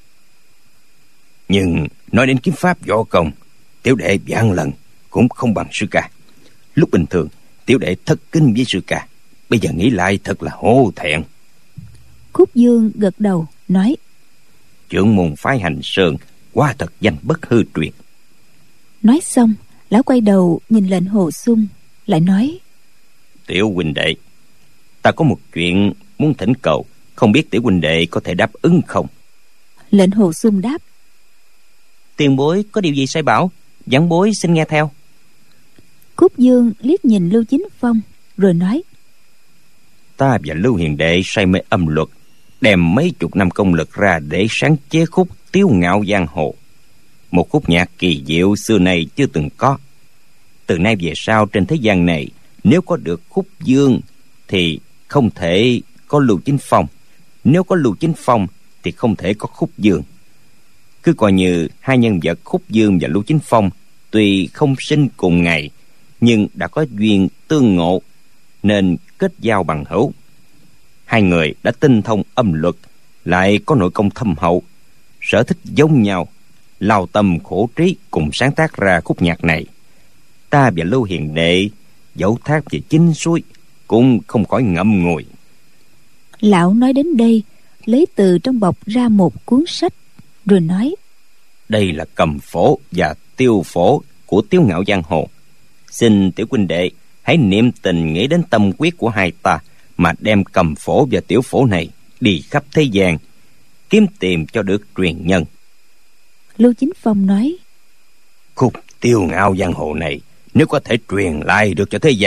"Nhưng nói đến kiếm pháp võ công, tiểu đệ vạn lần cũng không bằng sư ca. Lúc bình thường tiểu đệ thất kính với sư ca, bây giờ nghĩ lại thật là hổ thẹn." Khúc Dương gật đầu nói: "Trưởng môn phái Hành Sơn quá thật danh bất hư truyền." Nói xong, lão quay đầu nhìn Lệnh Hồ Xuân, lại nói: "Tiểu huynh đệ, ta có một chuyện muốn thỉnh cầu, không biết tiểu huynh đệ có thể đáp ứng không?" Lệnh Hồ Xuân đáp: "Tiền bối có điều gì sai bảo, vãn bối xin nghe theo." Cúc Dương liếc nhìn Lưu Chính Phong rồi nói: "Ta và Lưu hiền đệ say mê âm luật, đem mấy chục năm công lực ra để sáng chế khúc Tiếu Ngạo Giang Hồ, một khúc nhạc kỳ diệu xưa nay chưa từng có. Từ nay về sau trên thế gian này, nếu có được Khúc Dương thì không thể có Lưu Chính Phong, nếu có Lưu Chính Phong thì không thể có Khúc Dương. Cứ coi như hai nhân vật Khúc Dương và Lưu Chính Phong tuy không sinh cùng ngày, nhưng đã có duyên tương ngộ nên kết giao bằng hữu. Hai người đã tinh thông âm luật, lại có nội công thâm hậu, sở thích giống nhau, lao tâm khổ trí cùng sáng tác ra khúc nhạc này. Ta và Lưu hiền đệ dẫu thác về chính suối cũng không khỏi ngậm ngùi." Lão nói đến đây, lấy từ trong bọc ra một cuốn sách rồi nói: "Đây là cầm phổ và tiêu phổ của Tiếu Ngạo Giang Hồ. Xin tiểu huynh đệ hãy niệm tình nghĩ đến tâm quyết của hai ta, mà đem cầm phổ và tiểu phổ này đi khắp thế gian, kiếm tìm cho được truyền nhân." Lưu Chính Phong nói: "Khúc Tiếu Ngạo Giang Hồ này nếu có thể truyền lại được cho thế gian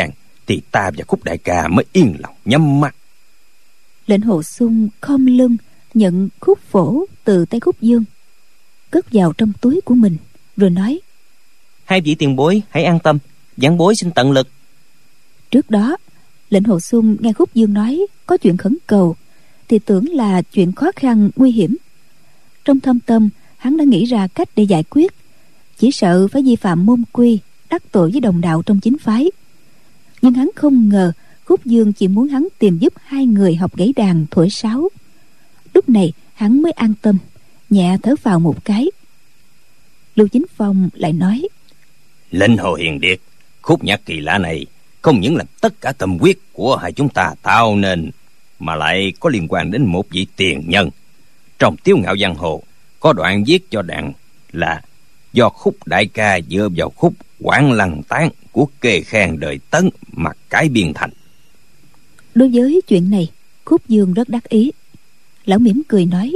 thì ta và Khúc đại ca mới yên lòng nhắm mắt. Lệnh Hồ Xung khom lưng nhận khúc phổ từ tay Khúc Dương, cất vào trong túi của mình, rồi nói: Hai vị tiền bối hãy an tâm, vãn bối xin tận lực. Trước đó Lệnh Hồ Xung nghe Khúc Dương nói có chuyện khẩn cầu thì tưởng là chuyện khó khăn nguy hiểm. Trong thâm tâm hắn đã nghĩ ra cách để giải quyết, chỉ sợ phải vi phạm môn quy, đắc tội với đồng đạo trong chính phái. Nhưng hắn không ngờ Khúc Dương chỉ muốn hắn tìm giúp hai người học gãy đàn thổi sáo. Lúc này hắn mới an tâm, nhẹ thở phào một cái. Lưu Chính Phong lại nói: Lệnh Hồ Hiền Điệt, khúc nhạc kỳ lạ này không những làm tất cả tâm huyết của hai chúng ta tạo nên, mà lại có liên quan đến một vị tiền nhân. Trong Tiếu Ngạo Giang Hồ có đoạn viết cho đàn là do Khúc đại ca dựa vào khúc Quảng Lăng Tán của Kê Khang đời Tấn mà cải biên thành. Đối với chuyện này, Khúc Dương rất đắc ý. Lão mỉm cười nói: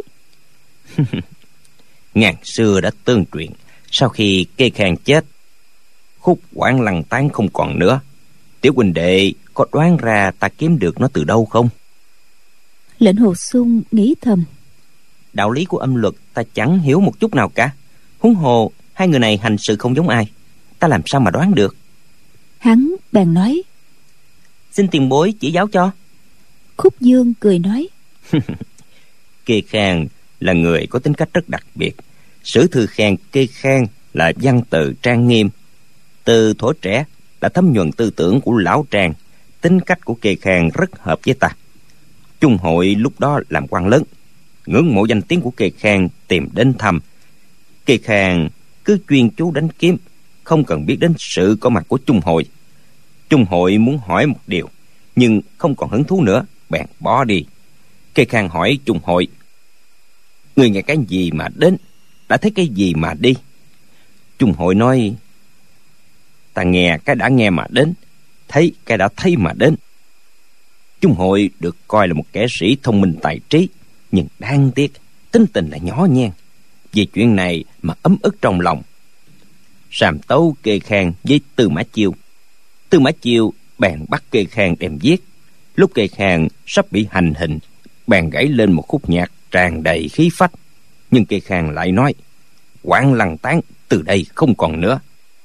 Ngàn xưa đã tương truyền, sau khi Kê Khang chết, khúc Quảng Lăng Tán không còn nữa. Tiểu huynh đệ có đoán ra ta kiếm được nó từ đâu không? Lệnh Hồ Xung nghĩ thầm: Đạo lý của âm luật ta chẳng hiểu một chút nào cả, huống hồ hai người này hành sự không giống ai, ta làm sao mà đoán được. Hắn bèn nói: Xin tiền bối chỉ giáo cho. Khúc Dương cười nói: Kê Khang là người có tính cách rất đặc biệt. Sử thư khen Kê Khang là văn từ trang nghiêm, từ thuở trẻ đã thấm nhuần tư tưởng của lão Trang. Tính cách của Kê Khang rất hợp với ta. Chung hội lúc đó làm quan lớn, ngưỡng mộ danh tiếng của Kê Khang tìm đến thăm. Kê Khang cứ chuyên chú đánh kiếm, không cần biết đến sự có mặt của chung hội. Chung hội muốn hỏi một điều, nhưng không còn hứng thú nữa, bèn bỏ đi. Kê Khang hỏi chung hội: Người nghe cái gì mà đến, đã thấy cái gì mà đi? Chung hội nói: Ta nghe cái đã nghe mà đến, thấy cái đã thấy mà đến. Chung hội được coi là một kẻ sĩ thông minh tài trí, nhưng đáng tiếc tính tình là nhỏ nhen. Vì chuyện này mà ấm ức trong lòng, sàm tấu Kê Khang với Tư Mã Chiêu. Tư Mã Chiêu bèn bắt Kê Khang đem giết. Lúc Kê Khang sắp bị hành hình, bèn gảy lên một khúc nhạc tràn đầy khí phách. Nhưng Kê Khang lại nói: Quảng Lăng Tán từ đây không còn nữa.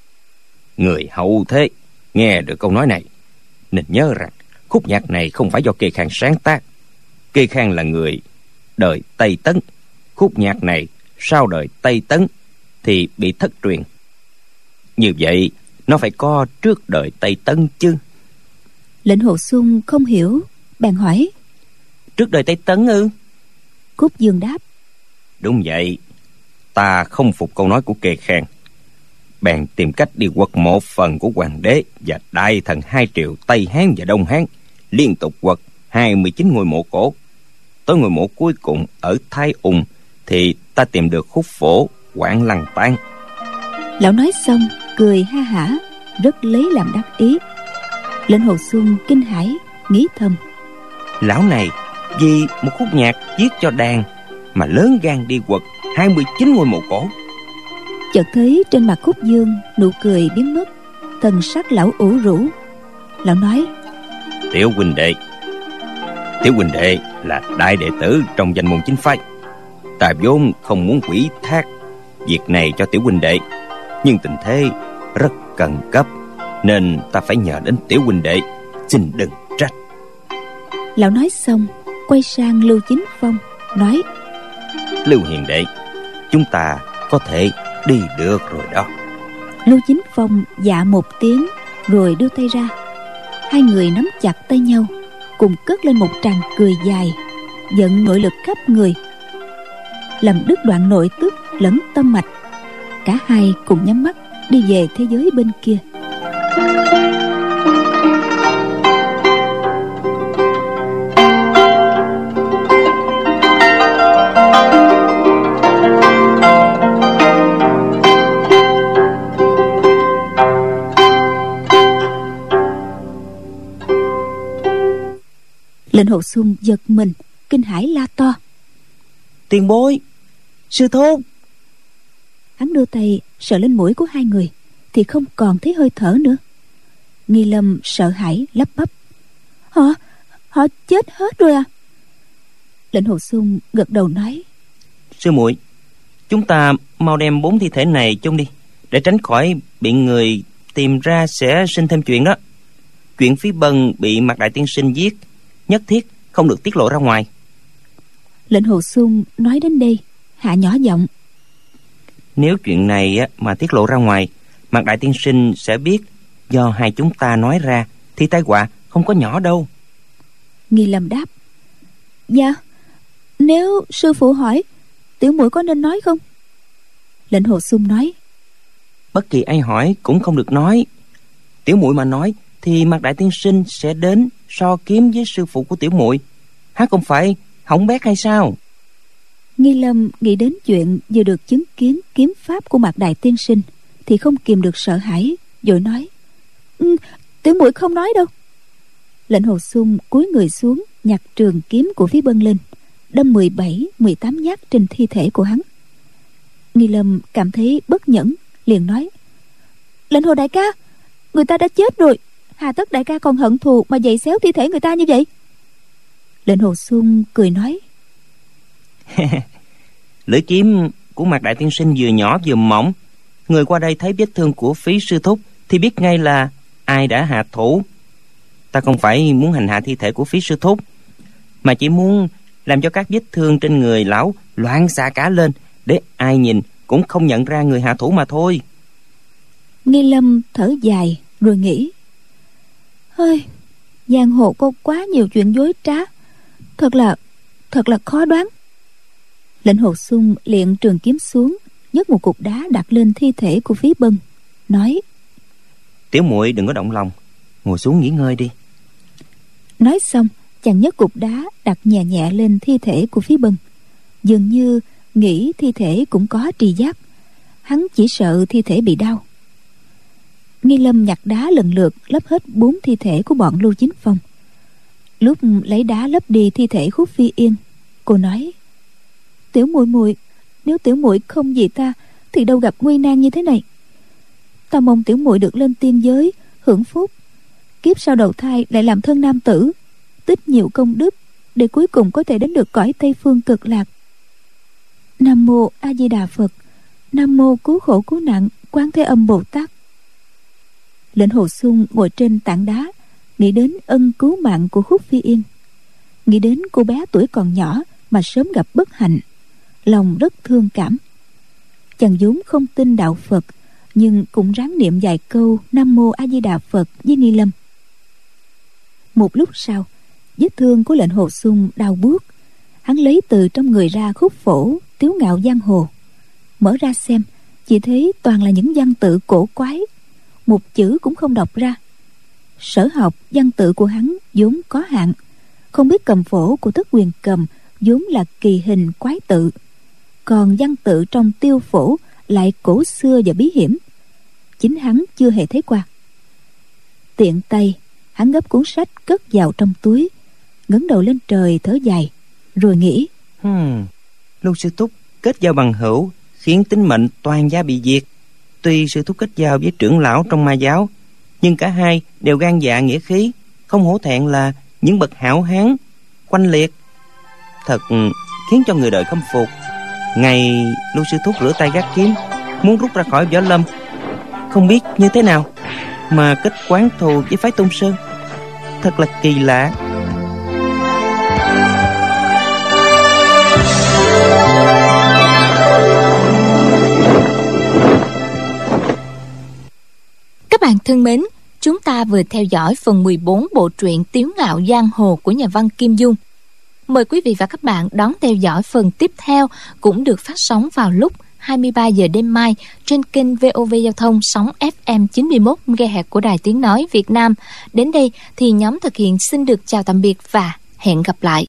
Người hậu thế nghe được câu nói này nên nhớ rằng khúc nhạc này không phải do Kê Khang sáng tác. Kê Khang là người đời Tây Tấn. Khúc nhạc này sau đời Tây Tấn thì bị thất truyền. Như vậy nó phải có trước đời Tây Tấn chứ. Lệnh Hồ Xung không hiểu, bèn hỏi: Trước đời Tây Tấn ư? Khúc Dương đáp: Đúng vậy. Ta không phục câu nói của Kê Khang, bèn tìm cách đi quật mộ phần của hoàng đế và đại thần hai triệu Tây Hán và Đông Hán, liên tục quật hai mươi chín ngôi mộ cổ. Tới ngôi mộ cuối cùng ở Thái Ung thì ta tìm được khúc phổ Quảng Lăng Tán. Lão nói xong cười ha hả, rất lấy làm đắc ý. Lệnh Hồ Xung kinh hãi, nghĩ thầm: Lão này vì một khúc nhạc viết cho đàn mà lớn gan đi quật hai mươi chín ngôi mộ cổ. Chợt thấy trên mặt Khúc Dương nụ cười biến mất, thần sắc lão ủ rũ. Lão nói: Tiểu huynh đệ, Tiểu huynh đệ là đại đệ tử trong danh môn chính phái. Ta vốn không muốn quỷ thác việc này cho tiểu huynh đệ, nhưng tình thế rất cần cấp nên ta phải nhờ đến tiểu huynh đệ, xin đừng trách. Lão nói xong quay sang Lưu Chính Phong nói: Lưu hiền đệ, chúng ta có thể đi được rồi đó. Lưu Chính Phong dạ một tiếng rồi đưa tay ra. Hai người nắm chặt tay nhau, cùng cất lên một tràng cười dài, vận nội lực khắp người, làm đứt đoạn nội tức lẫn tâm mạch. Cả hai cùng nhắm mắt đi về thế giới bên kia. Lệnh Hồ Xung giật mình, kinh hãi la to: Tiền bối, sư thúc! Hắn đưa tay sờ lên mũi của hai người thì không còn thấy hơi thở nữa. Nghi Lâm sợ hãi lắp bắp: Họ, họ chết hết rồi à? Lệnh Hồ Xung gật đầu nói: Sư muội, chúng ta mau đem bốn thi thể này chôn đi, để tránh khỏi bị người tìm ra sẽ sinh thêm chuyện đó. Chuyện Phí Bân bị Mạc Đại tiên sinh giết nhất thiết không được tiết lộ ra ngoài. Lệnh Hồ Xung nói đến đây hạ nhỏ giọng: Nếu chuyện này mà tiết lộ ra ngoài, Mạc Đại tiên sinh sẽ biết do hai chúng ta nói ra, thì tai họa không có nhỏ đâu. Nghi Lâm đáp: Dạ, nếu sư phụ hỏi, tiểu muội có nên nói không? Lệnh Hồ Xung nói: Bất kỳ ai hỏi cũng không được nói. Tiểu muội mà nói thì Mạc Đại tiên sinh sẽ đến so kiếm với sư phụ của tiểu muội, há không phải hỏng bét hay sao? Nghi Lâm nghĩ đến chuyện vừa được chứng kiến kiếm pháp của Mạc Đại tiên sinh thì không kìm được sợ hãi, vội nói: ừ, tiểu muội không nói đâu. Lệnh Hồ Xung cúi người xuống, nhặt trường kiếm của Phí Bân lên, đâm mười bảy, mười tám nhát trên thi thể của hắn. Nghi Lâm cảm thấy bất nhẫn, liền nói: Lệnh Hồ đại ca, người ta đã chết rồi, hà tất đại ca còn hận thù mà giày xéo thi thể người ta như vậy? Lệnh Hồ Xung cười nói: Lưỡi kiếm của Mạc Đại tiên sinh vừa nhỏ vừa mỏng, người qua đây thấy vết thương của Phí sư thúc thì biết ngay là ai đã hạ thủ. Ta không phải muốn hành hạ thi thể của Phí sư thúc, mà chỉ muốn làm cho các vết thương trên người lão loạn xạ cả lên, để ai nhìn cũng không nhận ra người hạ thủ mà thôi. Nghi Lâm thở dài rồi nghĩ: Hơi, giang hồ có quá nhiều chuyện dối trá, thật là thật là khó đoán. Lệnh Hồ Xung liền trường kiếm xuống, nhấc một cục đá đặt lên thi thể của Phí Bân, nói: Tiểu muội đừng có động lòng, ngồi xuống nghỉ ngơi đi. Nói xong, chàng nhấc cục đá đặt nhẹ nhẹ lên thi thể của Phí Bân, dường như nghĩ thi thể cũng có tri giác. Hắn chỉ sợ thi thể bị đau. Nghi Lâm nhặt đá lần lượt lấp hết bốn thi thể của bọn Lưu Chính Phong. Lúc lấy đá lấp đi thi thể Khúc Phi Yên, cô nói: Tiểu muội muội, nếu tiểu muội không vì ta thì đâu gặp nguy nan như thế này. Ta mong tiểu muội được lên tiên giới hưởng phúc, kiếp sau đầu thai lại làm thân nam tử, tích nhiều công đức, để cuối cùng có thể đến được cõi Tây Phương Cực Lạc. Nam mô A Di Đà Phật. Nam mô Cứu Khổ Cứu Nạn Quan Thế Âm Bồ Tát. Lệnh Hồ Xung ngồi trên tảng đá, nghĩ đến ân cứu mạng của Khúc Phi Yên, nghĩ đến cô bé tuổi còn nhỏ mà sớm gặp bất hạnh, lòng rất thương cảm. Chàng vốn không tin đạo Phật, nhưng cũng ráng niệm vài câu Nam mô A Di Đà Phật với Nghi Lâm. Một lúc sau, vết thương của Lệnh Hồ Xung đau buốt. Hắn lấy từ trong người ra khúc phổ Tiếu Ngạo Giang Hồ, mở ra xem, chỉ thấy toàn là những văn tự cổ quái, một chữ cũng không đọc ra. Sở học văn tự của hắn vốn có hạn, không biết cầm phổ của Thất Quyền Cầm vốn là kỳ hình quái tự, còn văn tự trong tiêu phổ lại cổ xưa và bí hiểm, chính hắn chưa hề thấy qua. Tiện tay hắn gấp cuốn sách cất vào trong túi, ngẩng đầu lên trời thở dài, rồi nghĩ: hmm, Lưu sư thúc kết giao bằng hữu khiến tính mệnh toàn gia bị diệt. Tuy sư thúc kết giao với trưởng lão trong ma giáo, nhưng cả hai đều gan dạ nghĩa khí, không hổ thẹn là những bậc hảo hán oanh liệt, thật khiến cho người đời khâm phục. Ngày Lưu sư thúc rửa tay gác kiếm, muốn rút ra khỏi võ lâm, không biết như thế nào mà kết oán thù với phái Tôn Sơn, thật là kỳ lạ. Các bạn thân mến, chúng ta vừa theo dõi phần mười bốn bộ truyện Tiếu Ngạo Giang Hồ của nhà văn Kim Dung. Mời quý vị và các bạn đón theo dõi phần tiếp theo, cũng được phát sóng vào lúc hai mươi ba giờ đêm mai trên kênh vê o vê Giao thông sóng ép em chín mươi mốt mê ga héc của Đài Tiếng Nói Việt Nam. Đến đây thì nhóm thực hiện xin được chào tạm biệt và hẹn gặp lại.